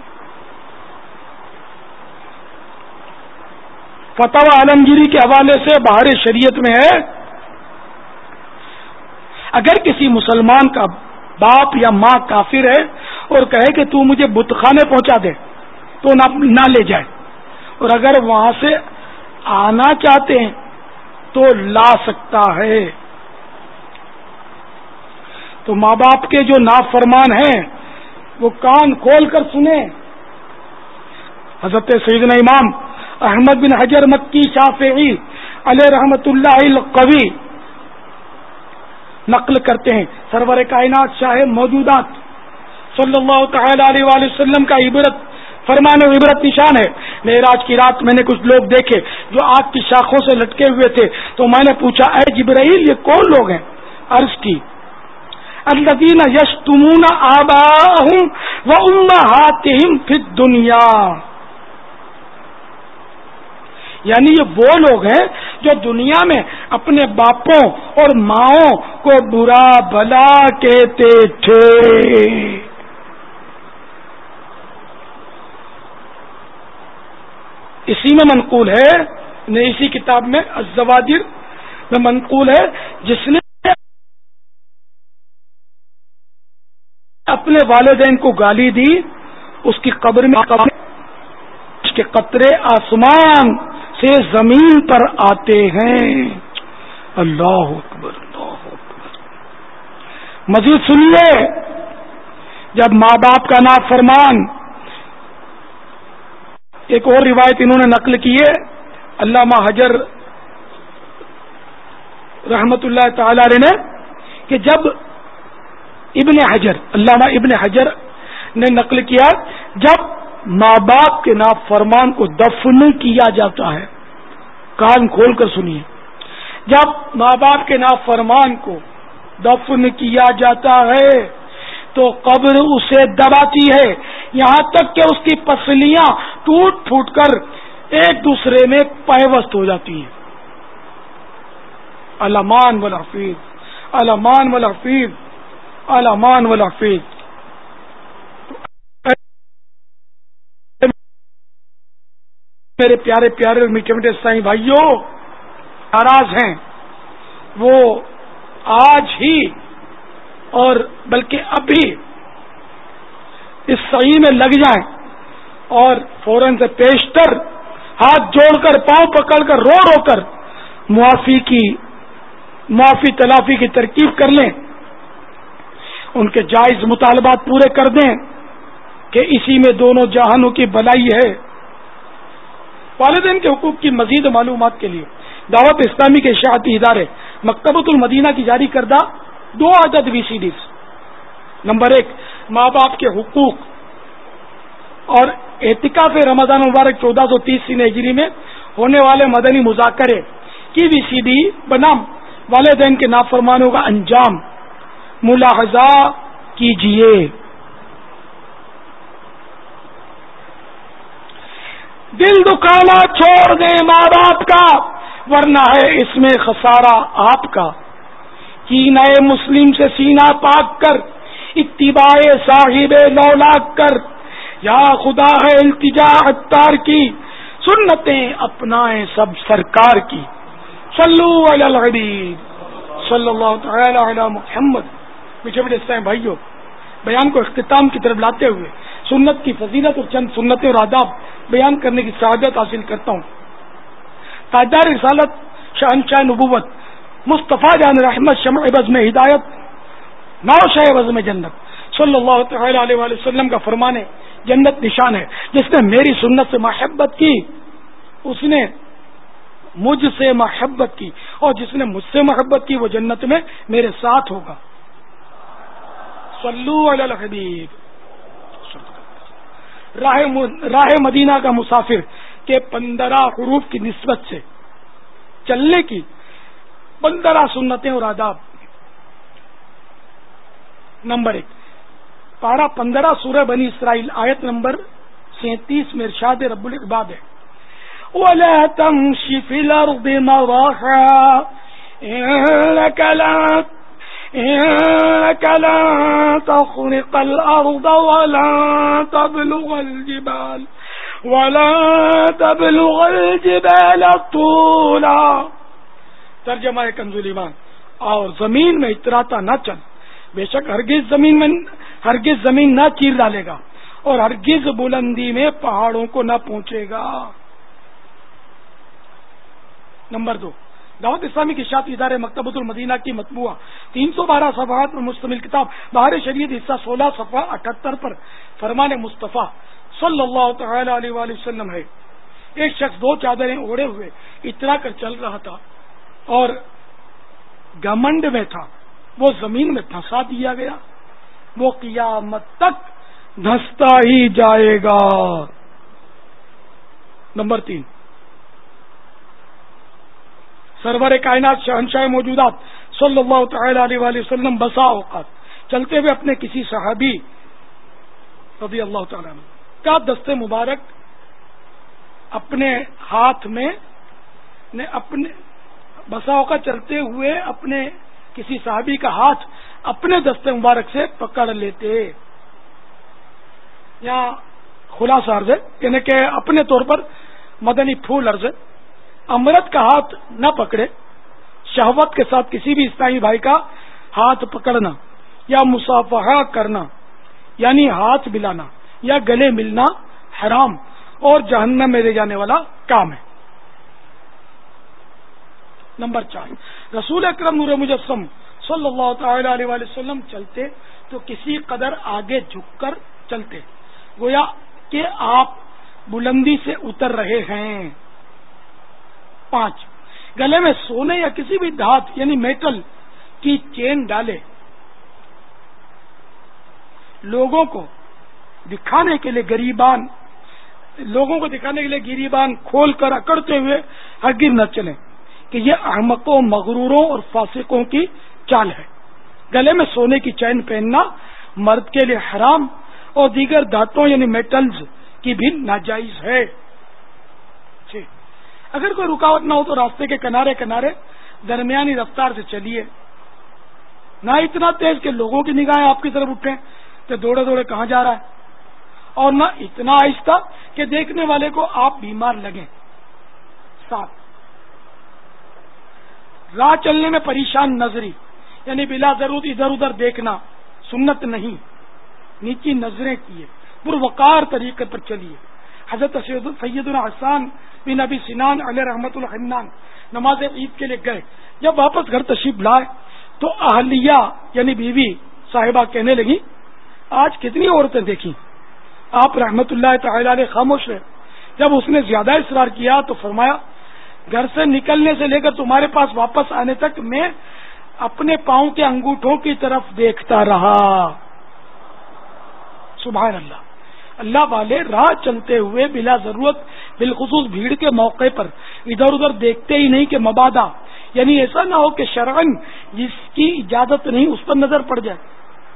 Speaker 1: فتح عالمگیری کے حوالے سے بہار شریعت میں ہے، اگر کسی مسلمان کا باپ یا ماں کافر ہے اور کہے کہ تو مجھے بت خانے پہنچا دے تو نہ لے جائے، اور اگر وہاں سے آنا چاہتے ہیں تو لا سکتا ہے۔ تو ماں باپ کے جو نافرمان ہیں وہ کان کھول کر سنیں۔ حضرت سیدنا امام احمد بن حجر مکی شافعی علیہ رحمت اللہ القوی نقل کرتے ہیں، سرور کائنات شاہ موجودات صلی اللہ تعالی علیہ وآلہ وسلم کا عبرت فرمانے عبرت نشان ہے، معراج کی رات میں نے کچھ لوگ دیکھے جو آگ کی شاخوں سے لٹکے ہوئے تھے، تو میں نے پوچھا اے جبرائیل یہ کون لوگ ہیں؟ عرض کی الذین یشتمون آباءہم وامہاتہم فی الدنیا، یعنی یہ وہ لوگ ہیں جو دنیا میں اپنے باپوں اور ماؤں کو برا بھلا کہتے تھے۔ اسی میں منقول ہے، اسی کتاب میں الزواجر میں منقول ہے، جس نے اپنے والدین کو گالی دی اس کی قبر میں اس کے قطرے آسمان سے زمین پر آتے ہیں۔ اللہ اکبر اللہ اکبر۔ مزید سنیے، جب ماں باپ کا نافرمان، ایک اور روایت انہوں نے نقل کی ہے، علامہ حجر رحمت اللہ تعالی علیہ نے، کہ جب ابن حجر علامہ ابن حجر نے نقل کیا جب ماں باپ کے نافرمان کو دفن کیا جاتا ہے، کان کھول کر سنیے، جب ماں باپ کے نافرمان کو دفن کیا جاتا ہے تو قبر اسے دباتی ہے یہاں تک کہ اس کی پسلیاں ٹوٹ پھوٹ کر ایک دوسرے میں پیوست ہو جاتی ہیں۔ الامان والحفیظ الامان والحفیظ الامان والحفیظ۔ میرے پیارے پیارے اور میٹھے میٹھے سائیں بھائیوں، ناراض ہیں وہ آج ہی اور بلکہ ابھی اس صحیح میں لگ جائیں اور فوراً سے پیشتر ہاتھ جوڑ کر پاؤں پکڑ کر رو رو کر معافی کی معافی تلافی کی ترکیب کر لیں، ان کے جائز مطالبات پورے کر دیں کہ اسی میں دونوں جہانوں کی بھلائی ہے۔ والدین کے حقوق کی مزید معلومات کے لیے دعوت اسلامی کے اشاعتی ادارے مکتبۃ المدینہ کی جاری کردہ دو عدد وی سی ڈیز، نمبر ایک ماں باپ کے حقوق اور اعتکاف رمضان مبارک چودہ سو تیس ہجری میں ہونے والے مدنی مذاکرے کی وی سی ڈی بنام والدین کے نافرمانوں کا انجام ملاحظہ کیجیے۔ دل دکھانا چھوڑ دیں ماں باپ کا، ورنہ ہے اس میں خسارہ آپ کا۔ کینہ مسلم سے سینہ پاک کر، اتباع صاحب لولاک کر، یا خدا ہے التجا عطار کی، سنتیں اپنائیں سب سرکار کی۔ صلو علی الحبیب صلی اللہ تعالی علی محمد۔ پیچھے بڑے اسلام بھائیوں، بیان کو اختتام کی طرف لاتے ہوئے سنت کی فضیلت اور چند سنتیں اور آداب بیان کرنے کی سعادت حاصل کرتا ہوں۔ تاجدار رسالت، شہنشاہ نبوت، مصطفیٰ جان رحمت، شمع بزم ہدایت، نوشہ بزم جنت، صلی اللہ تعالی علیہ وآلہ وسلم کا فرمان ہے، جنت نشان ہے، جس نے میری سنت سے محبت کی اس نے مجھ سے محبت کی، اور جس نے مجھ سے محبت کی وہ جنت میں میرے ساتھ ہوگا۔ صلو علی الحبیب۔ راہ راہ مدینہ کا مسافر کے پندرہ حروف کی نسبت سے چلنے کی پندرہ سنتیں اور آداب۔ نمبر ایک، پارہ پندرہ سورہ بنی اسرائیل آیت نمبر سینتیس میں ارشاد رب العباد ہے، وَلَا تَمْشِ فِي الْأَرْضِ مَرَحًا إِنَّكَ لَن إنك لن تخرق الأرض ولن تبلغ الجبال ولن تبلغ الجبال طولا۔ ترجمہ کنز ایمان، اور زمین میں اتراتا نہ چل، بے شک ہرگز زمین میں ہرگز زمین نہ چیر ڈالے گا اور ہرگز بلندی میں پہاڑوں کو نہ پہنچے گا۔ نمبر دو، دعوت اسلامی کی اشاعتی ادارے مکتبۃ المدینہ کی مطبوعہ تین سو بارہ صفحات پر مشتمل کتاب بہار شریعت حصہ سولہ صفحہ اٹھہتر پر فرمان مصطفیٰ صلی اللہ تعالی علیہ وآلہ وسلم ہے، ایک شخص دو چادریں اوڑے ہوئے اترا کر چل رہا تھا اور گھمنڈ میں تھا، وہ زمین میں دھسا دیا گیا، وہ قیامت تک دھستا ہی جائے گا۔ نمبر تین، سرور کائنات شہنشاہ موجودات صلی اللہ تعالی علیہ وآلہ وسلم بسا اوقات چلتے ہوئے اپنے کسی صحابی رضی اللہ تعالیٰ عنہ کا دست مبارک اپنے ہاتھ میں اپنے بسا اوقات چلتے ہوئے اپنے کسی صحابی کا ہاتھ اپنے دست مبارک سے پکڑ لیتے، یا خلاصہ عرض ہے یعنی کہ اپنے طور پر مدنی پھول عرض ہے، امرت کا ہاتھ نہ پکڑے، شہوت کے ساتھ کسی بھی اسلامی بھائی کا ہاتھ پکڑنا یا مصافحہ کرنا یعنی ہاتھ ملانا یا گلے ملنا حرام اور جہنم میں لے جانے والا کام ہے۔ نمبر چار، رسول اکرم نور مجسم صلی اللہ تعالی علیہ وآلہ وسلم چلتے تو کسی قدر آگے جھک کر چلتے، گویا کہ آپ بلندی سے اتر رہے ہیں۔ پانچ، گلے میں سونے یا کسی بھی دھات یعنی میٹل کی چین ڈالے، لوگوں کو دکھانے کے لیے گریبان لوگوں کو دکھانے کے لیے گریبان کھول کر اکڑتے ہوئے ہرگز نہ چلیں کہ یہ احمقوں، مغروروں اور فاسقوں کی چال ہے۔ گلے میں سونے کی چین پہننا مرد کے لیے حرام اور دیگر دھاتوں یعنی میٹلز کی بھی ناجائز ہے۔ اگر کوئی رکاوٹ نہ ہو تو راستے کے کنارے کنارے درمیانی رفتار سے چلیے، نہ اتنا تیز کہ لوگوں کی نگاہیں آپ کی طرف اٹھیں کہ دوڑے دوڑے کہاں جا رہا ہے، اور نہ اتنا آہستہ کہ دیکھنے والے کو آپ بیمار لگیں۔ سات، راہ چلنے میں پریشان نظری یعنی بلا ضرورت ادھر ادھر دیکھنا سنت نہیں، نیچی نظریں کیے، پروقار طریقے پر چلیے. حضرت سیدنا حسان بن ابی سنان علیہ رحمت الحنان نماز عید کے لیے گئے. جب واپس گھر تشریف لائے تو اہلیہ یعنی بیوی صاحبہ کہنے لگی آج کتنی عورتیں دیکھی. آپ رحمت اللہ تعالی علیہ خاموش رہے. جب اس نے زیادہ اصرار کیا تو فرمایا گھر سے نکلنے سے لے کر تمہارے پاس واپس آنے تک میں اپنے پاؤں کے انگوٹھوں کی طرف دیکھتا رہا. سبحان اللہ. اللہ والے راہ چلتے ہوئے بلا ضرورت بالخصوص بھیڑ کے موقع پر ادھر ادھر دیکھتے ہی نہیں کہ مبادا یعنی ایسا نہ ہو کہ شرعن جس کی اجازت نہیں اس پر نظر پڑ جائے.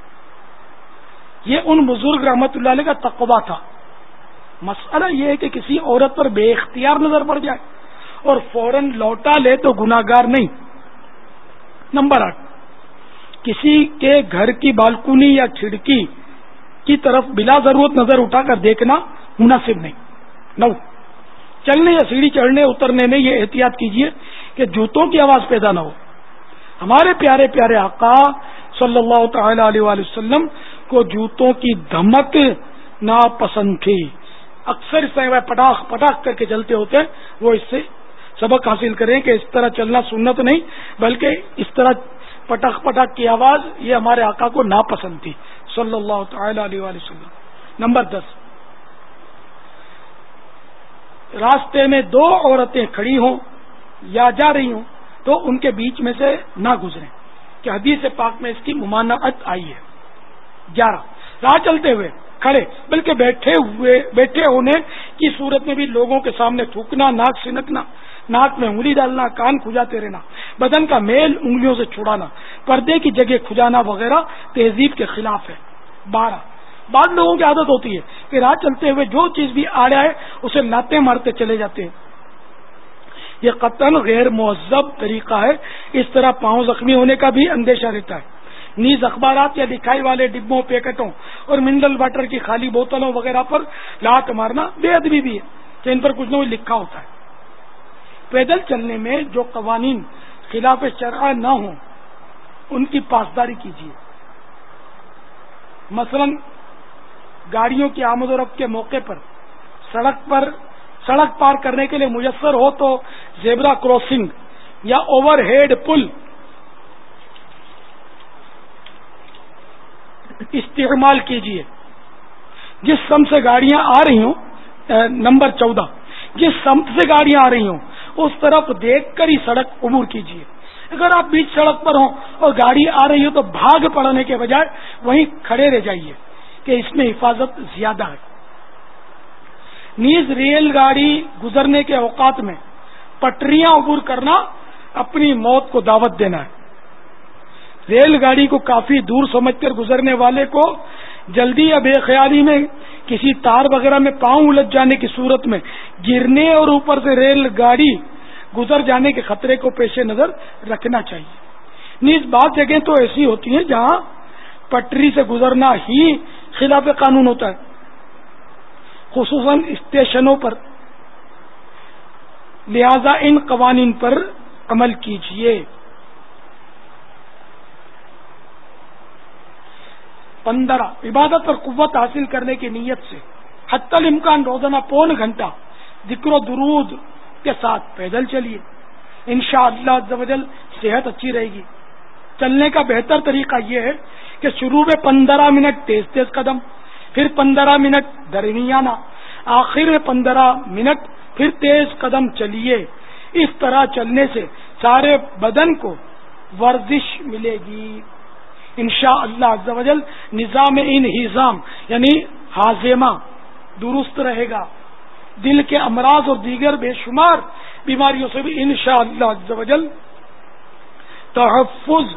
Speaker 1: یہ ان بزرگ رحمت اللہ علیہ کا تقویٰ تھا. مسئلہ یہ ہے کہ کسی عورت پر بے اختیار نظر پڑ جائے اور فوراً لوٹا لے تو گناہگار نہیں. نمبر آٹھ، کسی کے گھر کی بالکنی یا کھڑکی کی طرف بلا ضرورت نظر اٹھا کر دیکھنا مناسب نہیں. نو، چلنے یا سیڑھی چڑھنے اترنے میں یہ احتیاط کیجیے کہ جوتوں کی آواز پیدا نہ ہو. ہمارے پیارے پیارے آقا صلی اللہ تعالی علیہ وآلہ وسلم کو جوتوں کی دھمک ناپسند تھی. اکثر اس طرح پٹاخ پٹاخ کر کے چلتے ہوتے ہیں. وہ اس سے سبق حاصل کریں کہ اس طرح چلنا سنت نہیں بلکہ اس طرح پٹاخ پٹاخ کی آواز یہ ہمارے آقا کو ناپسند تھی صلی اللہ تعالی علیہ وآلہ وسلم. نمبر دس، راستے میں دو عورتیں کھڑی ہوں یا جا رہی ہوں تو ان کے بیچ میں سے نہ گزریں کہ حدیث پاک میں اس کی ممانعت آئی ہے. گیارہ، راہ چلتے ہوئے کھڑے بلکہ بیٹھے ہوئے بیٹھے ہونے کی صورت میں بھی لوگوں کے سامنے تھوکنا، ناک سنکنا، ناک میں انگلی ڈالنا، کان کھجاتے رہنا، بدن کا میل انگلیوں سے چھڑانا، پردے کی جگہ کھجانا وغیرہ تہذیب کے خلاف ہے. بارہ، بعض لوگوں کی عادت ہوتی ہے کہ راہ چلتے ہوئے جو چیز بھی آ رہا ہے اسے لاتے مارتے چلے جاتے ہیں. یہ قطعاً غیر مہذب طریقہ ہے. اس طرح پاؤں زخمی ہونے کا بھی اندیشہ رہتا ہے. نیز اخبارات یا لکھائی والے ڈبوں، پیکٹوں اور منرل واٹر کی خالی بوتلوں وغیرہ پر لات مارنا بے ادبی بھی ہے کہ ان پر کچھ نہ کچھ لکھا ہوتا ہے. پیدل چلنے میں جو قوانین خلاف شرع نہ ہوں ان کی پاسداری کیجیے. مثلا گاڑیوں کی آمد و رفت کے موقع پر سڑک پر سڑک پار کرنے کے لیے میسر ہو تو زیبرا کراسنگ یا اوور ہیڈ پل استعمال کیجیے. جس سمت سے گاڑیاں آ رہی ہوں نمبر چودہ جس سمت سے گاڑیاں آ رہی ہوں اس طرف دیکھ کر ہی سڑک عبور کیجیے. اگر آپ بیچ سڑک پر ہوں اور گاڑی آ رہی ہو تو بھاگ پڑنے کے بجائے وہیں کھڑے رہ جائیے کہ اس میں حفاظت زیادہ ہے. نیز ریل گاڑی گزرنے کے اوقات میں پٹریاں عبور کرنا اپنی موت کو دعوت دینا ہے. ریل گاڑی کو کافی دور سمجھ کر گزرنے والے کو جلدی یا بے خیالی میں کسی تار وغیرہ میں پاؤں الجھ جانے کی صورت میں گرنے اور اوپر سے ریل گاڑی گزر جانے کے خطرے کو پیش نظر رکھنا چاہیے. نیز بعض جگہیں تو ایسی ہوتی ہیں جہاں پٹری سے گزرنا ہی خلاف قانون ہوتا ہے، خصوصاً اسٹیشنوں پر. لہذا ان قوانین پر عمل کیجیے. پندرہ، عبادت پر قوت حاصل کرنے کی نیت سے حتی الامکان روزانہ پون گھنٹہ ذکر و درود کے ساتھ پیدل چلیے. انشاءاللہ عز و جل صحت اچھی رہے گی. چلنے کا بہتر طریقہ یہ ہے کہ شروع میں پندرہ منٹ تیز تیز قدم، پھر پندرہ منٹ درمیانہ، آخر میں پندرہ منٹ پھر تیز قدم چلیے. اس طرح چلنے سے سارے بدن کو ورزش ملے گی. انشاءاللہ عز و جل نظام انہضام یعنی ہاضمہ درست رہے گا. دل کے امراض اور دیگر بے شمار بیماریوں سے بھی انشاءاللہ عز و جل تحفظ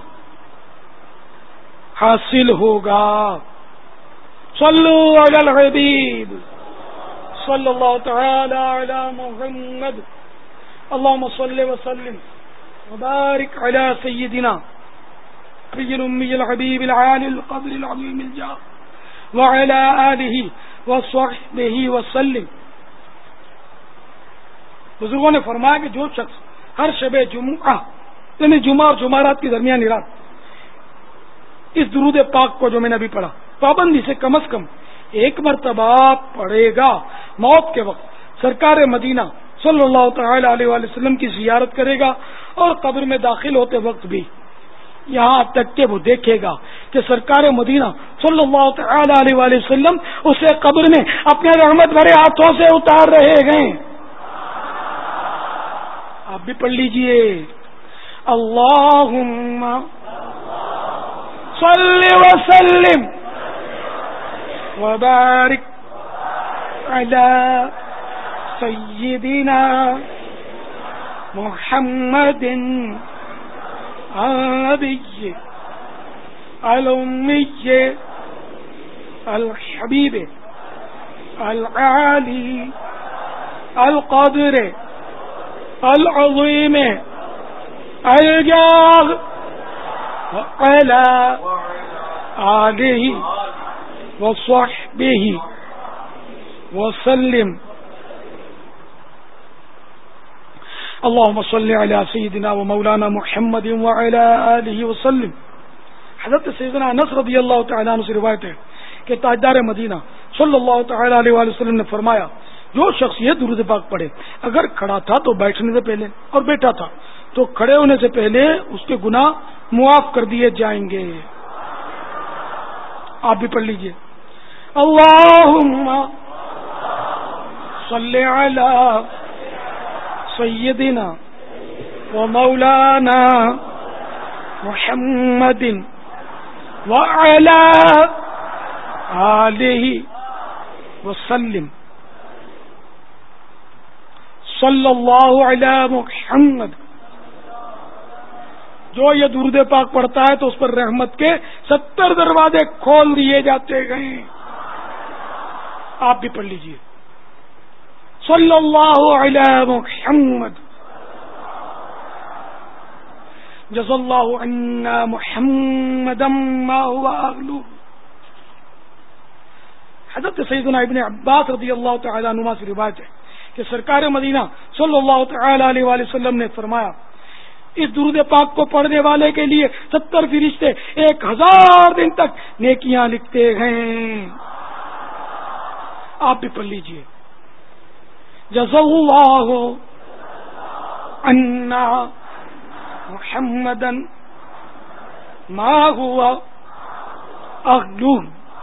Speaker 1: حاصل ہوگا. صلو علی الحبیب صلی اللہ تعالی علی محمد. اللهم صل وسلم وبارك على سيدنا نبي الأمي الحبيب العالي القدر العظيم الجاه وعلى آله وصحبه وسلم. بزرگوں نے فرمایا کہ جو شخص ہر شب جمعہ یعنی جمعہ اور جمعرات کی درمیانی رات اس درود پاک کو جو میں نے ابھی پڑھا پابندی سے کم از کم ایک مرتبہ پڑھے گا، موت کے وقت سرکار مدینہ صلی اللہ تعالی علیہ وآلہ وسلم کی زیارت کرے گا، اور قبر میں داخل ہوتے وقت بھی یہاں تک کہ وہ دیکھے گا کہ سرکار مدینہ صلی اللہ تعالی علیہ وآلہ وسلم اسے قبر میں اپنے رحمت بھرے ہاتھوں سے اتار رہے ہیں۔ آپ بھی پڑھ لیجئے، اللہم صلی وسلم وبارک علی سیدنا محمد النبی الامی الحبیب العالی القدر العظیم الجاہ وعلی آلہ وصحبہ وسلم۔ اللهم صل على سيدنا ومولانا محمد وعلى آله وسلم۔ حضرت سیدنا انس رضی اللہ تعالی عنہ سے روایت ہے کہ تاجدار مدینہ صلی اللہ تعالی علیہ وآلہ وسلم نے فرمایا، جو شخص یہ درود پاک پڑھے، اگر کھڑا تھا تو بیٹھنے سے پہلے، اور بیٹھا تھا تو کھڑے ہونے سے پہلے اس کے گناہ معاف کر دیے جائیں گے۔ آپ بھی پڑھ لیجئے، اللہم صلی علی سیدنا و مولانا محمد وعلی آلہ وسلم، صلی اللہ علی محمد۔ جو یہ درود پاک پڑھتا ہے تو اس پر رحمت کے ستر دروازے کھول دیے جاتے گئے۔ آپ بھی پڑھ لیجئے، صلی اللہ علی محمد، جزا اللہ عنا محمدا ما هو اہلہ۔ حضرت سیدنا ابن عباس رضی اللہ تعالی عنہما سے روایت ہے کہ سرکار مدینہ صلی اللہ تعالی علیہ وآلہ وسلم نے فرمایا، اس درود پاک کو پڑھنے والے کے لیے ستر فرشتے ایک ہزار دن تک نیکیاں لکھتے ہیں۔ آپ بھی پڑھ لیجئے، جزا اللہ عنا محمدا ما هو اہلہ۔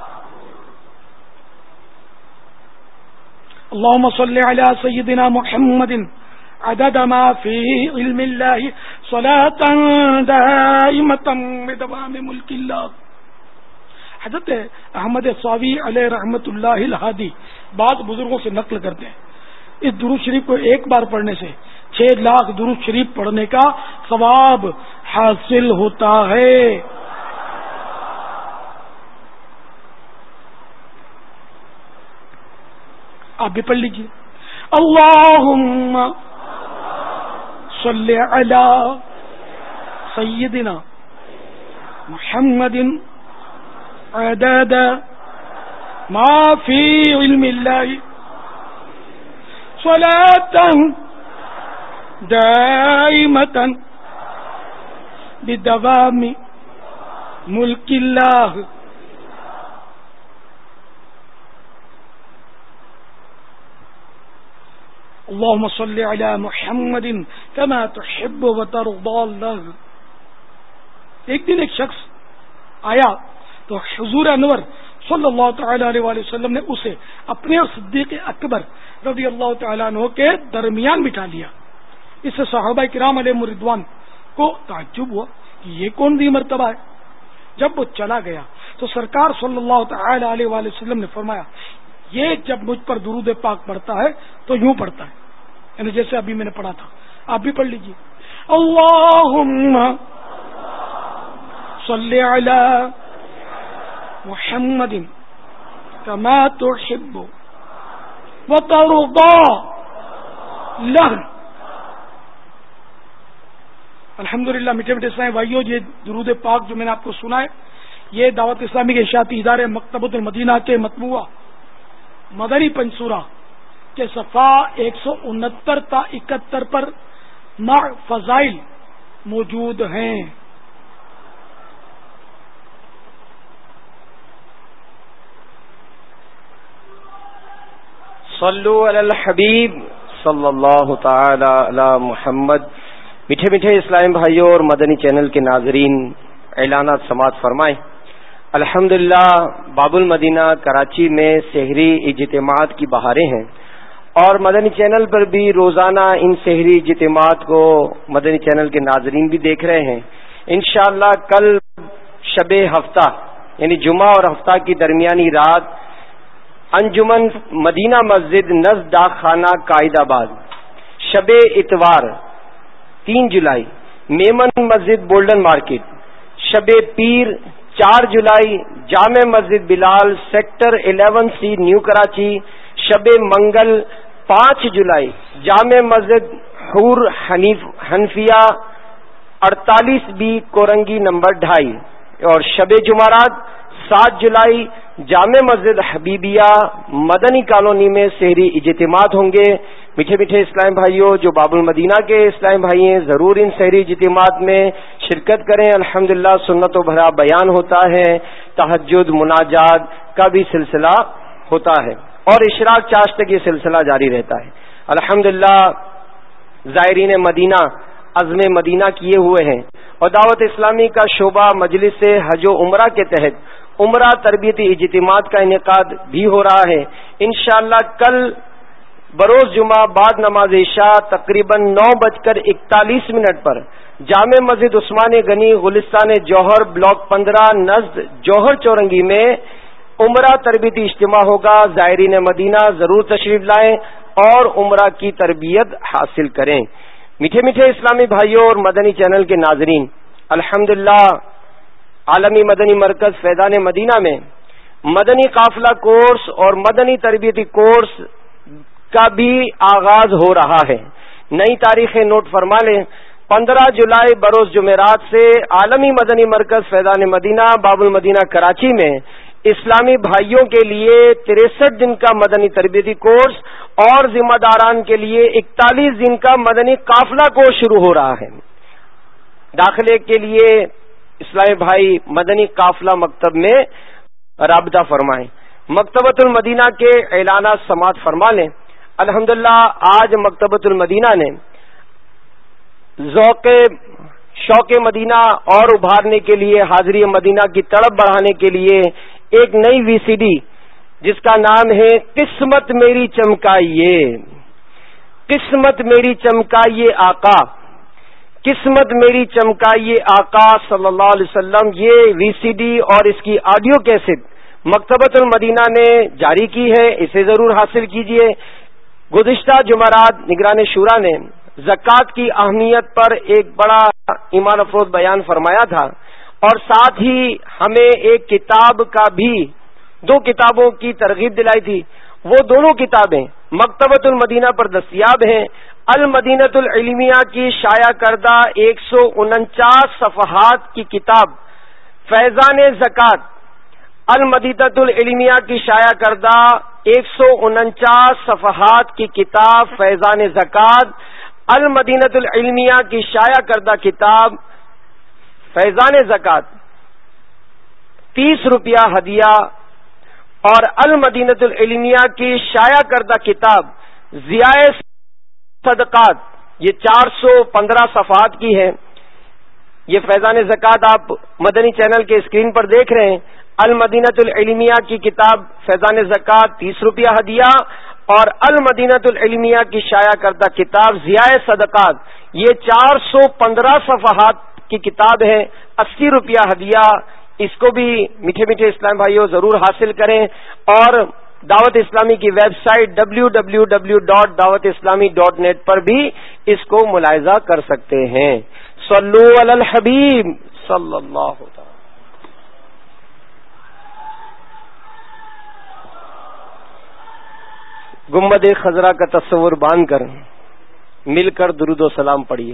Speaker 1: اللهم صل على سيدنا محمد عدد ما في علم الله صلاة دائمة بدوام ملك الله۔ حضرت احمد صاوی علیہ رحمت اللہ الہادی بعض بزرگوں سے نقل کرتے ہیں، اس درود شریف کو ایک بار پڑھنے سے چھ لاکھ درود شریف پڑھنے کا ثواب حاصل ہوتا ہے۔ آپ بھی پڑھ لیجیے، اللہم صلی علی سیدنا محمد عدد ما فی علم اللہ صلاة دائمة بدوام ملک اللہ۔ اللهم صل على محمد كما تحب وترضى اللہ۔ ایک دن ایک شخص آیا تو حضور انور صلی اللہ تعالی علیہ وآلہ وسلم نے اسے اپنے اور صدیق اکبر رضی اللہ تعالیٰ عنہ کے درمیان بٹھا لیا۔ اس سے صحابہ کرام علیہم رضوان کو تعجب ہوا کہ یہ کون سی مرتبہ ہے۔ جب وہ چلا گیا تو سرکار صلی اللہ تعالی علیہ وآلہ وسلم نے فرمایا، یہ جب مجھ پر درود پاک پڑھتا ہے تو یوں پڑھتا ہے، یعنی جیسے ابھی میں نے پڑھا تھا۔ آپ بھی پڑھ لیجیے، اللہم صلی علی محمد کما تحب وترضى لہ۔ الحمدللہ میٹھے میٹھے اسلامی بھائیوں، یہ درود پاک جو میں نے آپ کو سنا ہے، یہ دعوت اسلامی کے اشاعتی ادارے مکتبۃ المدینہ کے مطبوعہ مدنی پنصورہ کے صفحہ ایک سو انہتر تا اکہتر پر مع فضائل موجود ہیں۔
Speaker 2: صلو علی الحبیب صلی اللہ تعالی علی محمد. میٹھے میٹھے اسلام بھائیوں اور مدنی چینل کے ناظرین، اعلانات سماعت فرمائیں. الحمدللہ باب المدینہ کراچی میں سحری اجتماعات کی بہاریں ہیں، اور مدنی چینل پر بھی روزانہ ان سحری اجتماعات کو مدنی چینل کے ناظرین بھی دیکھ رہے ہیں. انشاءاللہ کل شب ہفتہ یعنی جمعہ اور ہفتہ کی درمیانی رات انجمن مدینہ مسجد نزد ڈاک خانہ قائد آباد، شب اتوار تین جولائی میمن مسجد بولڈن مارکیٹ، شب پیر چار جولائی جامع مسجد Bilal sector eleven C new Karachi, شب منگل پانچ جولائی جامع مسجد حور حنیف حنفیہ اڑتالیس بی کورنگی نمبر ڈھائی، اور شب جمعرات سات جولائی جامع مسجد حبیبیہ مدنی کالونی میں سحری اجتماعات ہوں گے. میٹھے میٹھے اسلام بھائیوں، جو باب المدینہ کے اسلام بھائی ہیں ضرور ان سحری اجتماعات میں شرکت کریں. الحمدللہ سنت و بھرا بیان ہوتا ہے، تہجد مناجات کا بھی سلسلہ ہوتا ہے، اور اشراق چاش تک یہ سلسلہ جاری رہتا ہے. الحمدللہ زائرین مدینہ عزم مدینہ کیے ہوئے ہیں، اور دعوت اسلامی کا شعبہ مجلس حج و عمرہ کے تحت عمرہ تربیتی اجتماعات کا انعقاد بھی ہو رہا ہے. انشاءاللہ کل بروز جمعہ بعد نماز عشاء تقریباً نو بج کر اکتالیس منٹ پر جامع مسجد عثمان غنی گلستان جوہر بلاک پندرہ نزد جوہر چورنگی میں عمرہ تربیتی اجتماع ہوگا. زائرین مدینہ ضرور تشریف لائیں اور عمرہ کی تربیت حاصل کریں. میٹھے میٹھے اسلامی بھائیوں اور مدنی چینل کے ناظرین، الحمدللہ عالمی مدنی مرکز فیضان مدینہ میں مدنی قافلہ کورس اور مدنی تربیتی کورس کا بھی آغاز ہو رہا ہے. نئی تاریخیں نوٹ فرما لیں. پندرہ جولائی بروز جمعرات سے عالمی مدنی مرکز فیضان مدینہ باب المدینہ کراچی میں اسلامی بھائیوں کے لیے تریسٹھ دن کا مدنی تربیتی کورس اور ذمہ داران کے لیے اکتالیس دن کا مدنی قافلہ کورس شروع ہو رہا ہے. داخلے کے لیے اسلامی بھائی مدنی قافلہ مکتب میں رابطہ فرمائیں. مکتبۃ المدینہ کے اعلانات سماعت فرما لیں. الحمدللہ آج مکتبۃ المدینہ نے ذوق شوق مدینہ اور ابھارنے کے لیے حاضری مدینہ کی تڑپ بڑھانے کے لیے ایک نئی وی سی ڈی جس کا نام ہے قسمت میری چمکائیے، قسمت میری چمکائیے آقا، قسمت میری چمکائیے آقا صلی اللہ علیہ وسلم، یہ وی سی ڈی اور اس کی آڈیو کیسٹ مکتبۃ المدینہ نے جاری کی ہے. اسے ضرور حاصل کیجیے. گزشتہ جمعرات نگران شورا نے زکوٰۃ کی اہمیت پر ایک بڑا ایمان افروز بیان فرمایا تھا، اور ساتھ ہی ہمیں ایک کتاب کا بھی دو کتابوں کی ترغیب دلائی تھی. وہ دونوں کتابیں مکتبۃ المدینہ پر دستیاب ہیں. المدینۃ العلمیہ کی شائع کردہ ایک سو انچاس صفحات کی کتاب فیضان زکوٰۃ، المدینۃ العلمیہ کی شائع کردہ ایک سو انچاس صفحات کی کتاب فیضان زکوٰۃ، المدینۃ العلمیہ کی شائع کردہ کتاب فیضان زکوٰۃ تیس روپیہ ہدیہ، اور المدینۃ العلمیہ کی شائع کردہ کتاب ضیاء صدقات یہ چار سو پندرہ صفحات کی ہے. یہ فیضان زکوٰۃ آپ مدنی چینل کے اسکرین پر دیکھ رہے ہیں. المدینۃ العلمیہ کی کتاب فیضان زکوٰۃ تیس روپیہ ہدیہ، اور المدینۃ العلمیہ کی شائع کردہ کتاب ضیاء صدقات یہ چار سو پندرہ صفحات کی کتاب ہے، اسی روپیہ ہدیہ. اس کو بھی میٹھے میٹھے اسلام بھائیوں ضرور حاصل کریں، اور دعوت اسلامی کی web site W W W dot دعوت اسلامی ڈاٹ نیٹ پر بھی اس کو ملاحظہ کر سکتے ہیں. صلو علی الحبیب صلی اللہ علیہ وسلم. گنبد خضرا کا تصور باندھ کر مل کر درود و سلام پڑھیے.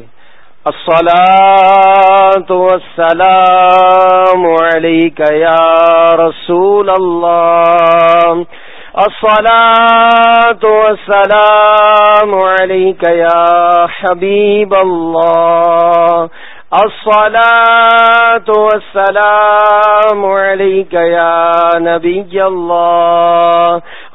Speaker 2: الصلاۃ والسلام علیک یا رسول اللہ، الصلاۃ والسلام علیک یا حبیب اللہ، الصلاۃ والسلام علیک یا نبی اللہ،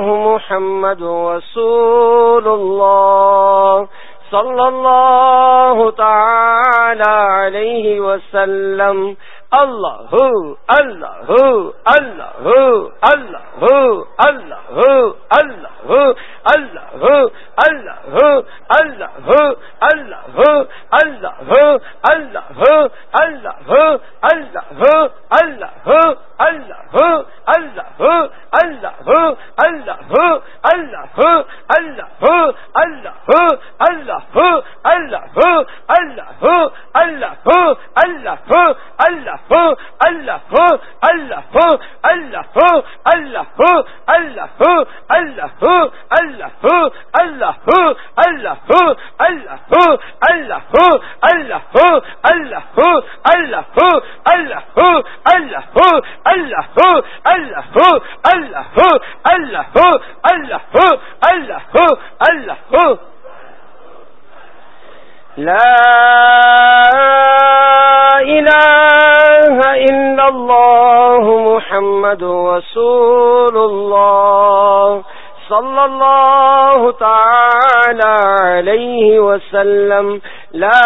Speaker 2: محمد رسول اللہ صلی اللہ تعالی علیہ وسلم اللہ اللہ اللہ اللہ اللہ اللہ اللہ اللہ اللہ اللہ اللہ اللہ اللہ اللہ اللہ لا الہ الا اللہ محمد رسول اللہ صلی اللہ تعالی علیہ وسلم لا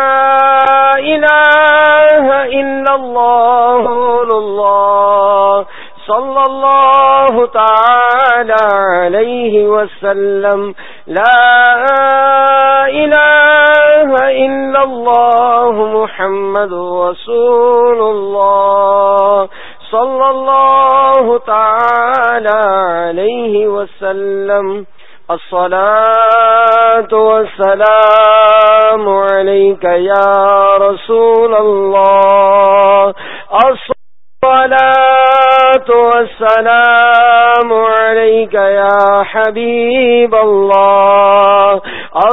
Speaker 2: الہ الا اللہ اللہ صلی اللہ تعالی علیہ وسلم لا الہ الا اللہ محمد رسول اللہ صلی اللہ تعالی علیہ وسلم الصلاة والسلام علیک یا رسول اللہ الصلاة والسلام علیک یا حبیب اللہ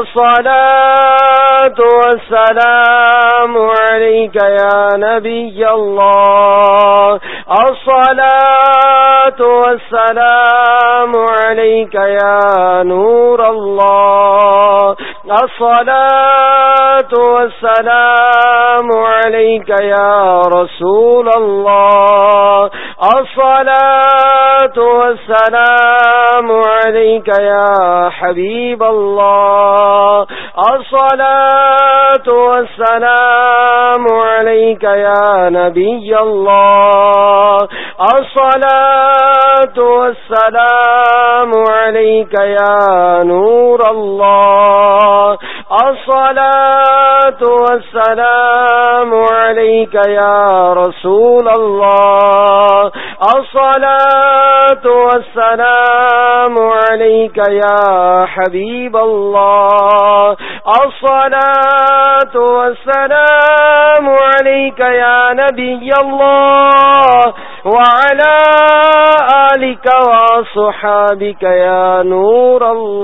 Speaker 2: الصلاة والسلام علیک یا نبی اللہ الصلاة والسلام علیک یا نور اللہ الصلاة والسلام علیک یا رسول اللہ الصلاة والسلام علیک یا حبیب اللہ الصلاة والسلام علیک یا نبی اللہ الصلاة والسلام علیک یا نور اللہ الصلاة والسلام علیک یا رسول اللہ الصلاة والسلام علیک یا حبیب اللہ الصلاة والسلام علیک یا نبی اللہ وعلى آلك وصحابك يا نور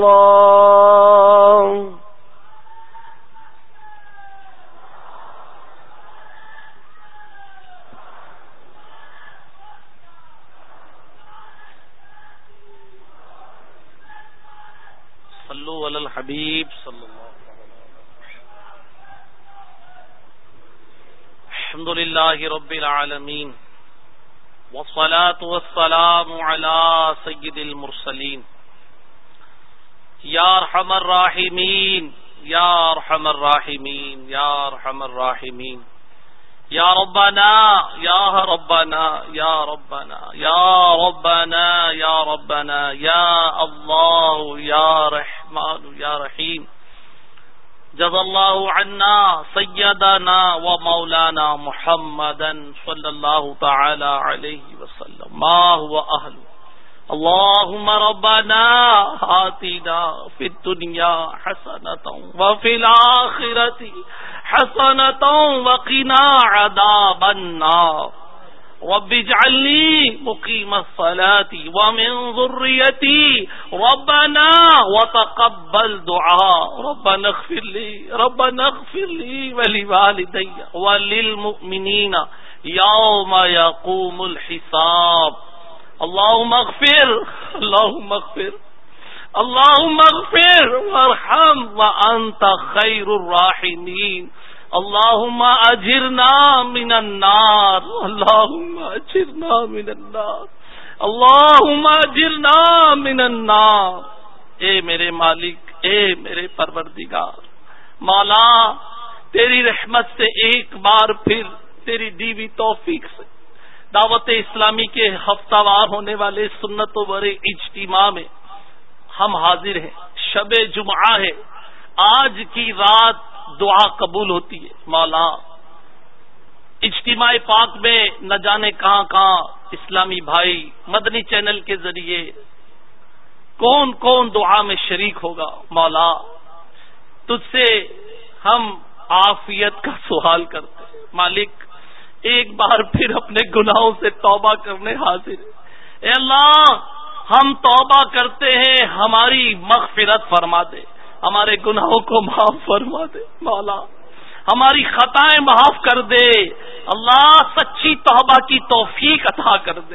Speaker 2: الله
Speaker 3: صلوا على الحبيب صلى الله عليه وسلم. الحمد لله رب العالمين والصلاة والسلام على سيد المرسلين يا ارحم الراحمين يا ارحم الراحمين يا ارحم الراحمين يا ربنا يا ربنا يا ربنا يا ربنا يا ربنا يا الله يا رحمن يا رحيم جزا الله عنا سيدنا ومولانا محمدا صلى الله تعالى عليه وسلم ما هو أهل. اللهم ربنا آتنا في الدنيا حسنة وفي الآخرة حسنة وقنا عذاب النار. رب اجعلني مقيم الصلاة ومن ذريتي ربنا وتقبل دعاء. ربنا اغفر لي ربنا اغفر لي ولوالدي وللمؤمنين يوم يقوم الحساب. اللهم اغفر اللهم اغفر اللهم اغفر وارحم وأنت خير الراحمين. اللهم اجرنا من النار اللهم اجرنا من النار اللہم اجرنا من النار. اے میرے مالک، اے میرے پروردگار، مولا تیری رحمت سے ایک بار پھر تیری دیوی توفیق سے دعوت اسلامی کے ہفتہ وار ہونے والے سنت و برے اجتماع میں ہم حاضر ہیں. شب جمعہ ہے، آج کی رات دعا قبول ہوتی ہے. مولا اجتماع پاک میں نہ جانے کہاں کہاں اسلامی بھائی مدنی چینل کے ذریعے کون کون دعا میں شریک ہوگا. مولا تجھ سے ہم عافیت کا سوال کرتے ہیں. مالک ایک بار پھر اپنے گناہوں سے توبہ کرنے حاضر ہیں. اے اللہ ہم توبہ کرتے ہیں، ہماری مغفرت فرما دے، ہمارے گناہوں کو معاف فرما دے. مولا ہماری خطائیں معاف کر دے. اللہ سچی توبہ کی توفیق عطا کر دے.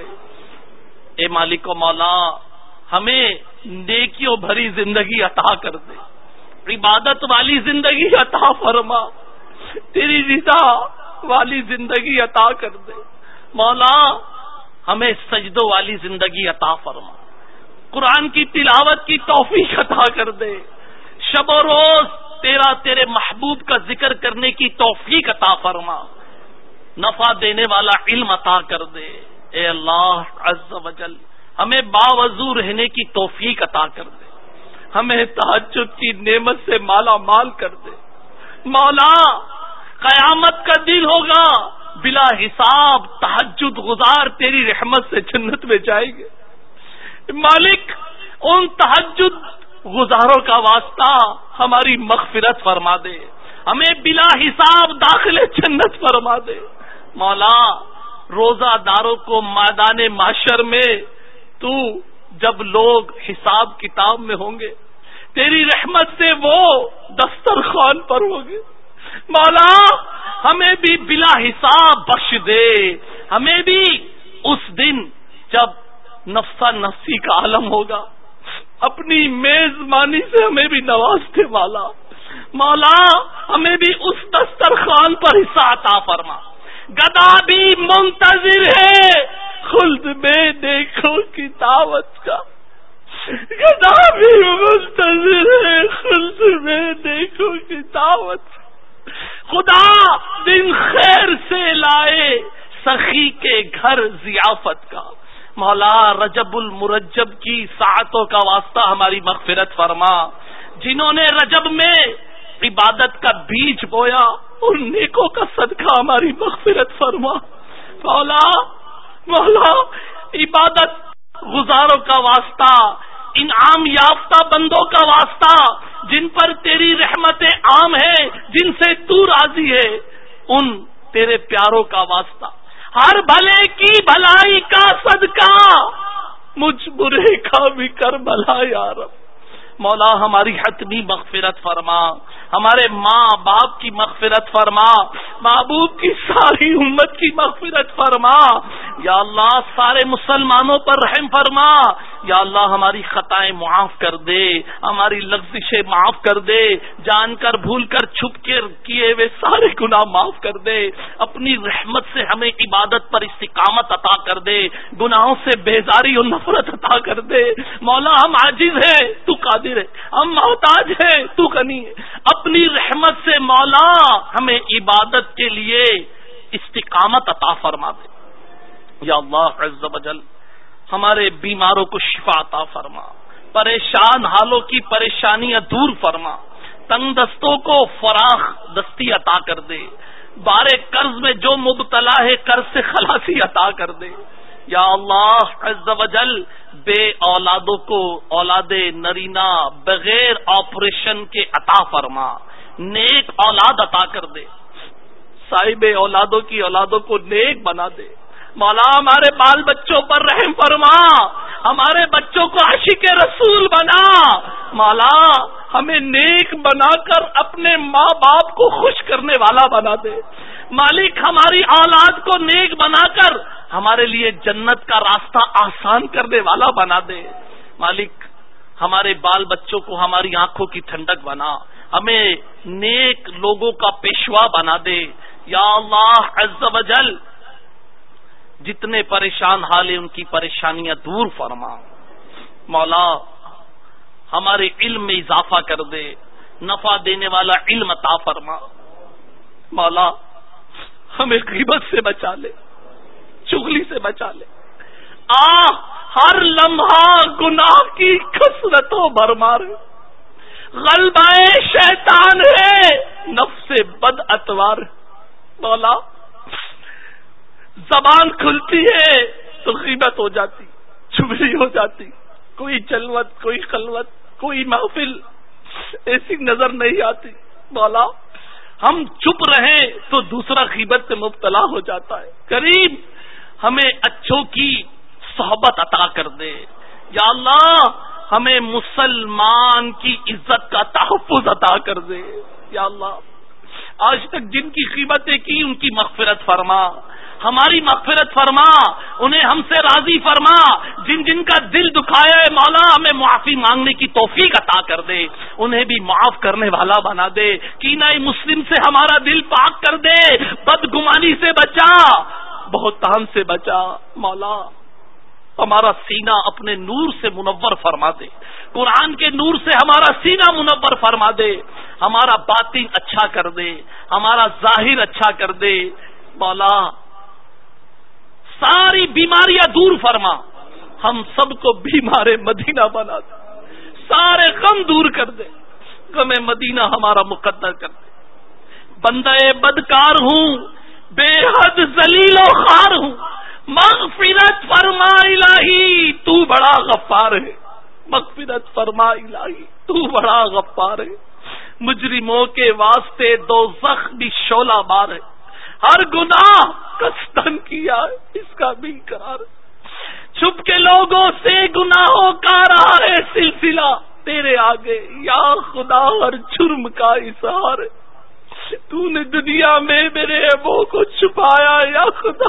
Speaker 3: اے مالک و مولا ہمیں نیکیوں بھری زندگی عطا کر دے، عبادت والی زندگی عطا فرما، تیری رضا والی زندگی عطا کر دے. مولا ہمیں سجدوں والی زندگی عطا فرما، قرآن کی تلاوت کی توفیق عطا کر دے، شب و روز تیرا تیرے محبوب کا ذکر کرنے کی توفیق عطا فرما، نفع دینے والا علم عطا کر دے. اے اللہ عز و جل ہمیں باوضو رہنے کی توفیق عطا کر دے، ہمیں تہجد کی نعمت سے مالا مال کر دے. مولا قیامت کا دن ہوگا، بلا حساب تہجد گزار تیری رحمت سے جنت میں جائیں گے. مالک ان تہجد گزاروں کا واسطہ ہماری مغفرت فرما دے، ہمیں بلا حساب داخل جنت فرما دے. مولا روزہ داروں کو میدان محشر میں تو جب لوگ حساب کتاب میں ہوں گے تیری رحمت سے وہ دسترخوان پر ہوں گے. مولا ہمیں بھی بلا حساب بخش دے، ہمیں بھی اس دن جب نفسا نفسی کا عالم ہوگا اپنی میزبانی سے ہمیں بھی نواز دے. مولا مولا ہمیں بھی اس دسترخوان پر حصہ عطا فرما. گدا بھی منتظر ہے خلد میں دیکھو کی دعوت کا، گدا بھی منتظر ہے خلد میں دیکھو کی دعوت. خدا دن خیر سے لائے سخی کے گھر ضیافت کا. مولا رجب المرجب کی ساعتوں کا واسطہ ہماری مغفرت فرما. جنہوں نے رجب میں عبادت کا بیج بویا ان نیکوں کا صدقہ ہماری مغفرت فرما. مولا مولا عبادت گزاروں کا واسطہ، انعام یافتہ بندوں کا واسطہ جن پر تیری رحمتیں عام ہیں، جن سے تو راضی ہے، ان تیرے پیاروں کا واسطہ ہر بھلے کی بھلائی کا صدقہ مجھ برے کا بھی کر بھلا یا رب. مولا ہماری حتمی مغفرت فرما، ہمارے ماں باپ کی مغفرت فرما، محبوب کی ساری امت کی مغفرت فرما. یا اللہ سارے مسلمانوں پر رحم فرما. یا اللہ ہماری خطائیں معاف کر دے، ہماری لغزشیں معاف کر دے، جان کر بھول کر چھپ کر کیے ہوئے سارے گناہ معاف کر دے. اپنی رحمت سے ہمیں عبادت پر استقامت عطا کر دے، گناہوں سے بیزاری اور نفرت عطا کر دے. مولا ہم عاجز ہیں تو قادر ہے، ہم محتاج ہیں تو غنی ہے. اپنی رحمت سے مولا ہمیں عبادت کے لیے استقامت عطا فرما دے. یا اللہ عز و جل ہمارے بیماروں کو شفا عطا فرما، پریشان حالوں کی پریشانیاں دور فرما، تنگ دستوں کو فراخ دستی عطا کر دے، بارے قرض میں جو مبتلا ہے قرض سے خلاصی عطا کر دے. یا اللہ عز و جل بے اولادوں کو اولاد نرینہ بغیر آپریشن کے عطا فرما، نیک اولاد عطا کر دے. صاحب اولادوں کی اولادوں کو نیک بنا دے. مولا ہمارے بال بچوں پر رحم فرما، ہمارے بچوں کو عاشق رسول بنا. مولا ہمیں نیک بنا کر اپنے ماں باپ کو خوش کرنے والا بنا دے. مالک ہماری اولاد کو نیک بنا کر ہمارے لیے جنت کا راستہ آسان کرنے والا بنا دے. مالک ہمارے بال بچوں کو ہماری آنکھوں کی ٹھنڈک بنا، ہمیں نیک لوگوں کا پیشوا بنا دے. یا اللہ عز و جل جتنے پریشان حال ہیں ان کی پریشانیاں دور فرما. مولا ہمارے علم میں اضافہ کر دے، نفع دینے والا علم عطا فرما. مولا ہمیں غیبت سے بچا لے، چغلی سے بچا لے. آ ہر لمحہ گناہ کی کثرتوں بھرمار، غلبہ شیطان ہے، نفس بد اتوار. مولا زبان کھلتی ہے تو غیبت ہو جاتی، چغلی ہو جاتی، کوئی جلوت، کوئی خلوت، کوئی محفل ایسی نظر نہیں آتی. مولا ہم چپ رہیں تو دوسرا غیبت سے مبتلا ہو جاتا ہے. کریم ہمیں اچھوں کی صحبت عطا کر دے. یا اللہ ہمیں مسلمان کی عزت کا تحفظ عطا کر دے. یا اللہ آج تک جن کی غیبتیں کی ان کی مغفرت فرما، ہماری مغفرت فرما، انہیں ہم سے راضی فرما. جن جن کا دل دکھایا ہے مولا ہمیں معافی مانگنے کی توفیق عطا کر دے، انہیں بھی معاف کرنے والا بنا دے. کینہ مسلم سے ہمارا دل پاک کر دے، بدگمانی سے بچا، بہتان سے بچا. مولا ہمارا سینہ اپنے نور سے منور فرما دے، قرآن کے نور سے ہمارا سینہ منور فرما دے. ہمارا باطن اچھا کر دے، ہمارا ظاہر اچھا کر دے. مولا ساری بیماریاں دور فرما، ہم سب کو بیمار مدینہ بنا دے، سارے غم دور کر دے، غم مدینہ ہمارا مقدر کر دے. بندہ بدکار ہوں، بے حد ذلیل و خوار ہوں، مغفرت فرما الہی، تو بڑا غفار ہے. مغفرت فرما الہی، تو بڑا غفار ہے. مجرموں کے واسطے دوزخ بھی شعلہ بار ہے، ہر گناہ قصدن کیا ہے اس کا بھی قرار ہے. چھپ کے لوگوں سے گناہوں کا رہا ہے سلسلہ، تیرے آگے یا خدا ہر جرم کا اظہار ہے. تو نے دنیا میں میرے عیبوں کو چھپایا یا خدا،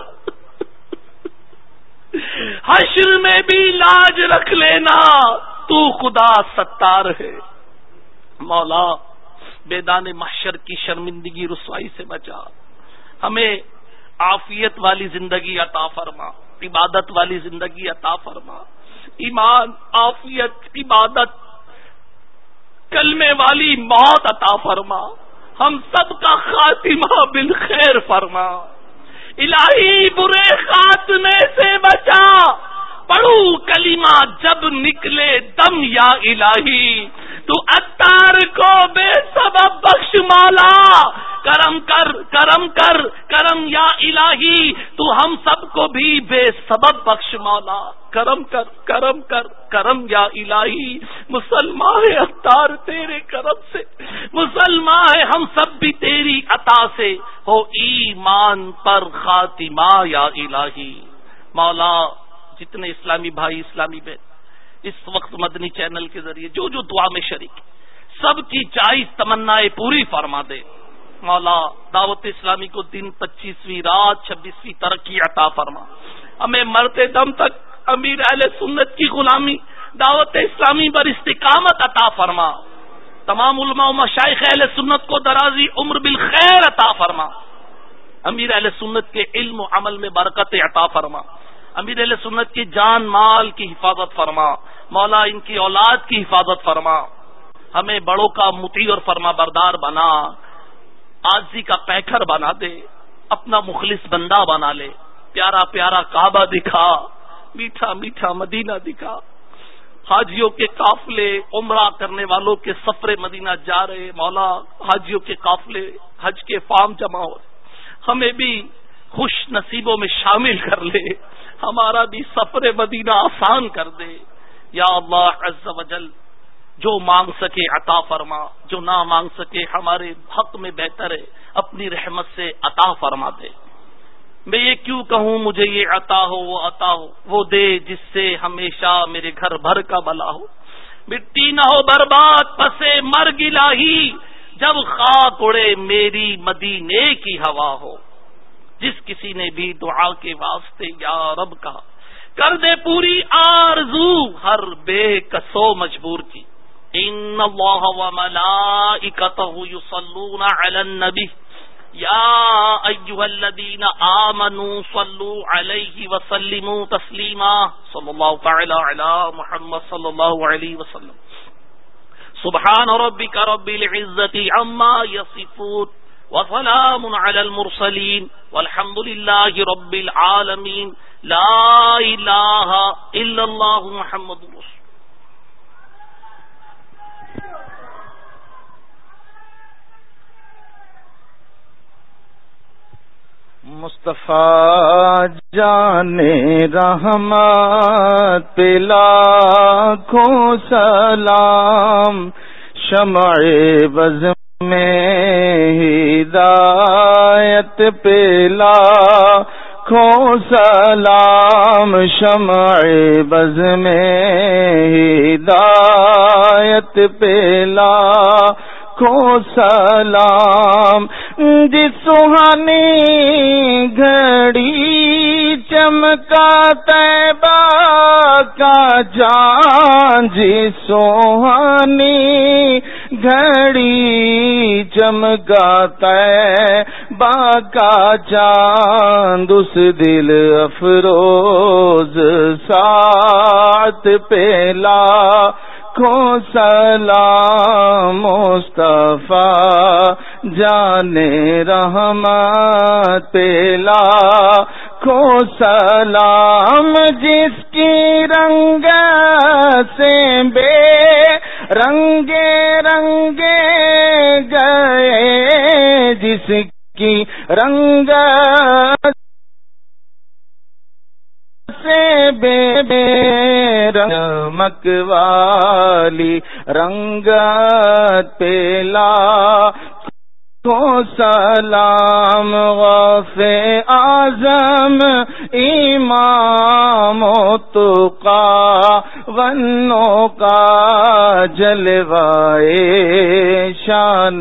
Speaker 3: حشر میں بھی لاج رکھ لینا، تو خدا ستار ہے. مولا میدان محشر کی شرمندگی رسوائی سے بچا، ہمیں عافیت والی زندگی عطا فرما، عبادت والی زندگی عطا فرما. ایمان، عافیت، عبادت، کلمے والی موت عطا فرما. ہم سب کا خاتمہ بالخیر فرما. الہی برے خاتمے سے بچا، پڑھو کلمہ جب نکلے دم یا الہی، تو عطار کو بے سبب بخش مولا. کرم کر کرم کر کرم یا الہی، تو ہم سب کو بھی بے سبب بخش مولا. کرم کر کرم کر کرم یا الہی. مسلمان ہے عطار تیرے کرم سے، مسلمان ہے ہم سب بھی تیری عطا سے، ہو ایمان پر خاتمہ یا الہی. مولا جتنے اسلامی بھائی اسلامی بہن اس وقت مدنی چینل کے ذریعے جو جو دعا میں شریک، سب کی جائز تمنائیں پوری فرما دے. مولا دعوت اسلامی کو دن پچیسویں رات چھبیسویں ترقی عطا فرما. ہمیں مرتے دم تک امیر اہل سنت کی غلامی، دعوت اسلامی پر استقامت عطا فرما. تمام علماء و مشائخ اہل سنت کو درازی عمر بالخیر عطا فرما. امیر اہل سنت کے علم و عمل میں برکت عطا فرما. امیر اہل سنت کی جان مال کی حفاظت فرما. مولا ان کی اولاد کی حفاظت فرما. ہمیں بڑوں کا مطیع اور فرما بردار بنا، عاجزی کا پیکر بنا دے، اپنا مخلص بندہ بنا لے. پیارا پیارا کعبہ دکھا، میٹھا میٹھا مدینہ دکھا. حاجیوں کے قافلے، عمرہ کرنے والوں کے سفر مدینہ جا رہے مولا، حاجیوں کے قافلے حج کے فارم جمع ہو رہے، ہمیں بھی خوش نصیبوں میں شامل کر لے، ہمارا بھی سفر مدینہ آسان کر دے. یا اللہ عز و جل جو مانگ سکے عطا فرما، جو نہ مانگ سکے ہمارے حق میں بہتر ہے اپنی رحمت سے عطا فرما دے. میں یہ کیوں کہوں مجھے یہ عطا ہو وہ عطا ہو، وہ دے جس سے ہمیشہ میرے گھر بھر کا بلا ہو. مٹی نہ ہو برباد پسے مرگ الہی، جب خاک اڑے میری مدینے کی ہوا ہو. جس کسی نے بھی دعا کے واسطے یا رب کہا، کر دے پوری آرزو ہر بے کسو مجبور کی. ان اللہ و ملائکتہ یصلون علی النبی یا ایھا الذین آمنوا صلوا علیہ وسلموا تسلیما صلی اللہ تعالی علی محمد صلی اللہ علیہ وسلم. سبحان ربک رب العزة عما یصفون وسلام علی المرسلین والحمد للہ رب العالمین. لا الہ الا اللہ محمد رسول.
Speaker 4: مصطفیٰ جان رحمت پہ لاکھوں سلام، شمع بز میں ہدایت پہ لاکھوں سلام، شمع بز میں ہدایت پہ لاکھوں کو سلام. جس سہانی گھڑی چمکا طیبہ کا جان، جس سہانی گھڑی چمکا طیبہ کا چاند، اس دل افروز ساعت پہ لاکھوں سلام. مصطفیٰ جان رحمت پہ لاکھوں سلام. جس کی رنگت سے بے رنگے رنگے گئے، جس کی رنگت سے بے بے رنگ والی رنگت پہ لاکھوں سلام. غوث اعظم امام تقی ونوں کا جلوائے شان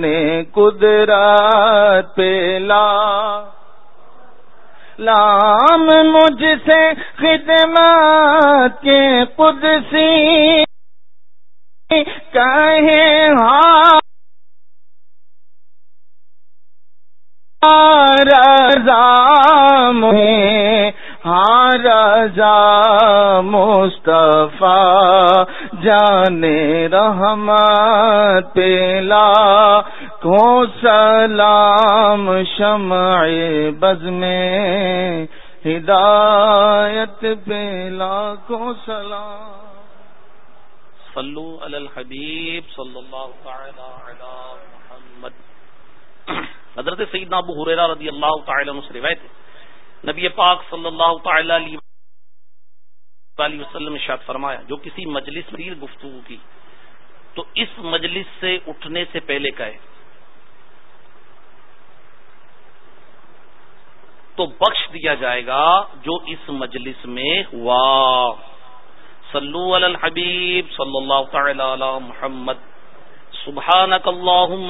Speaker 4: قدرت پہ لاکھوں لام. مجھ سے خدمت کے قدسی کہے ہاں رضا میں، ہاں رضا. مصطفیٰ جان رحمت پہ لاکھوں سلام، شمع بز میں ہدایت پہ لاکھوں سلام.
Speaker 3: صلو علی الحبیب صلی اللہ تعالی علی محمد. حضرت سیدنا ابو ہریرہ رضی اللہ تعالی عنہ سے روایت ہے، نبی پاک صلی اللہ تعالی علیہ وسلم نے ارشاد فرمایا، جو کسی مجلس میں گفتگو کی تو اس مجلس سے اٹھنے سے پہلے کہے تو بخش دیا جائے گا جو اس مجلس میں ہوا. صلو علی الحبیب صلی اللہ تعالی علی محمد. سبحانک اللہم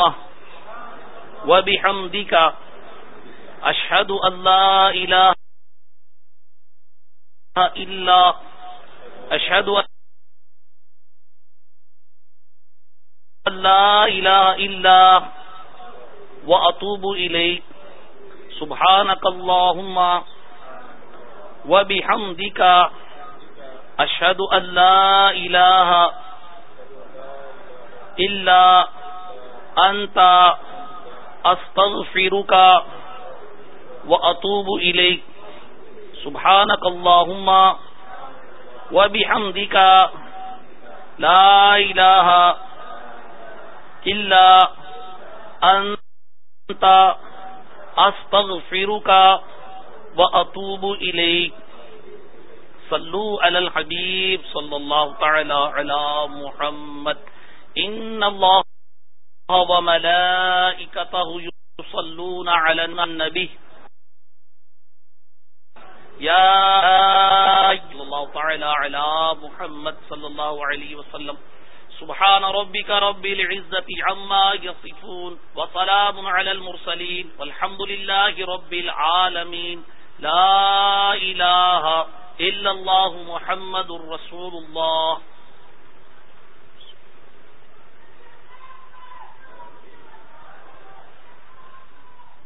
Speaker 3: وبحمدک اشہد ان لا الہ الا اشہد ان لا الہ الا واتوب الیک. سبحانک اللہم وبحمدک اشہد ان لا الہ الا انت استغفرک واتوب الیک. سبحانک اللہم وبحمدک لا الہ الا انت استغفرک واتوب الیک. صلو علی الحبیب صلی اللہ تعالی علی محمد. ان اللہ وملائکتہ یصلون علی النبی یا اللہ تعالی علی محمد صلی اللہ علیہ وسلم. سبحان ربک رب العزة عما یصفون وسلام علی المرسلین والحمد للہ رب العالمین. لا الہ الا اللہ محمد رسول اللہ.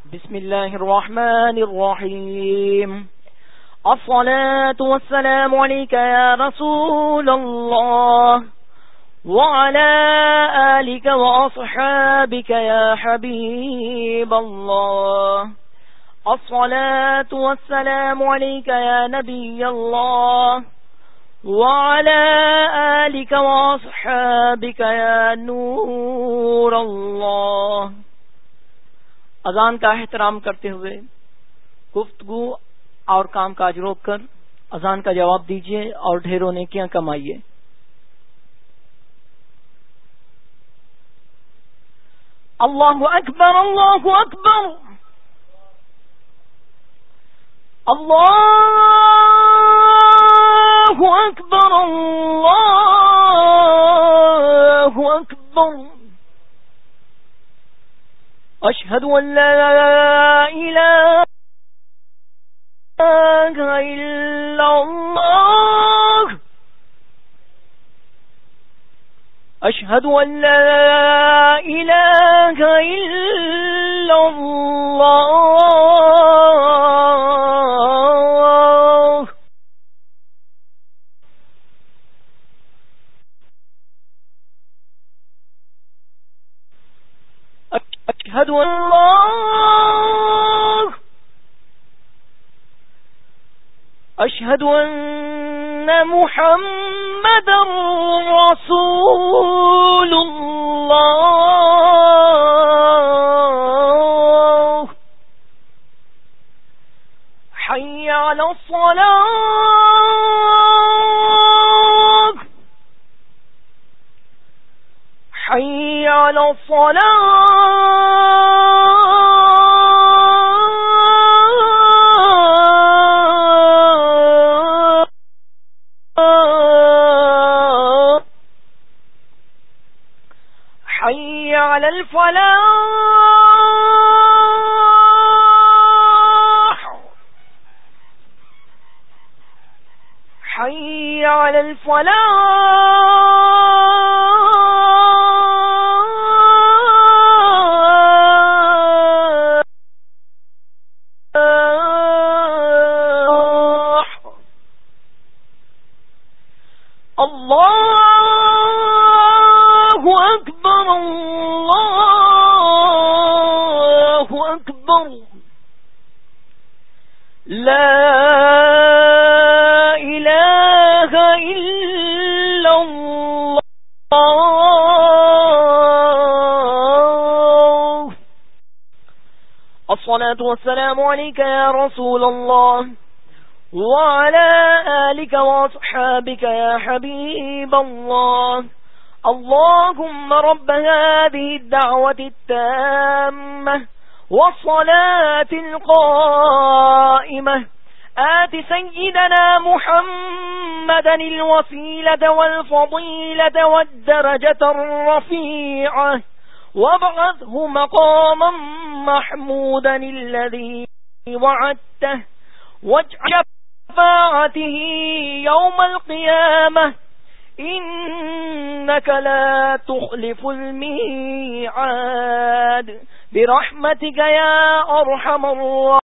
Speaker 5: بسم الله الرحمن الرحيم. الصلاة والسلام عليك يا رسول الله وعلى آلك وأصحابك يا حبيب الله. الصلاة والسلام عليك يا نبي الله وعلى آلك وأصحابك يا نور الله. اذان کا احترام کرتے ہوئے گفتگو اور کام کاج روک کر اذان کا جواب دیجیے اور ڈھیروں نیکیاں کمائیے. اللہ اکبر اللہ اکبر اللہ اکبر اللہ اکبر. اشہد ان لا الہ الا اللہ اشہد ان لا الہ الا اللہ. اشہد اللہ اشہد ان محمد رسول اللہ. حی علی الصلاۃ حی علی الصلاۃ. حي على الفلاح حي على الفلاح. الله أكبر الله أكبر. لا إله إلا الله. الصلاة والسلام عليك يا رسول الله وعلى آلك وأصحابك يا حبيب الله. اللهم رب هذه الدعوة التامة والصلاة القائمة آت سيدنا محمدا الوسيلة والفضيلة والدرجة الرفيعة وابعثه مقاما محمودا الذي وعدته واجعل شفاعته يوم القيامة إنك لا تخلف الميعاد برحمتك يا أرحم الراحمين.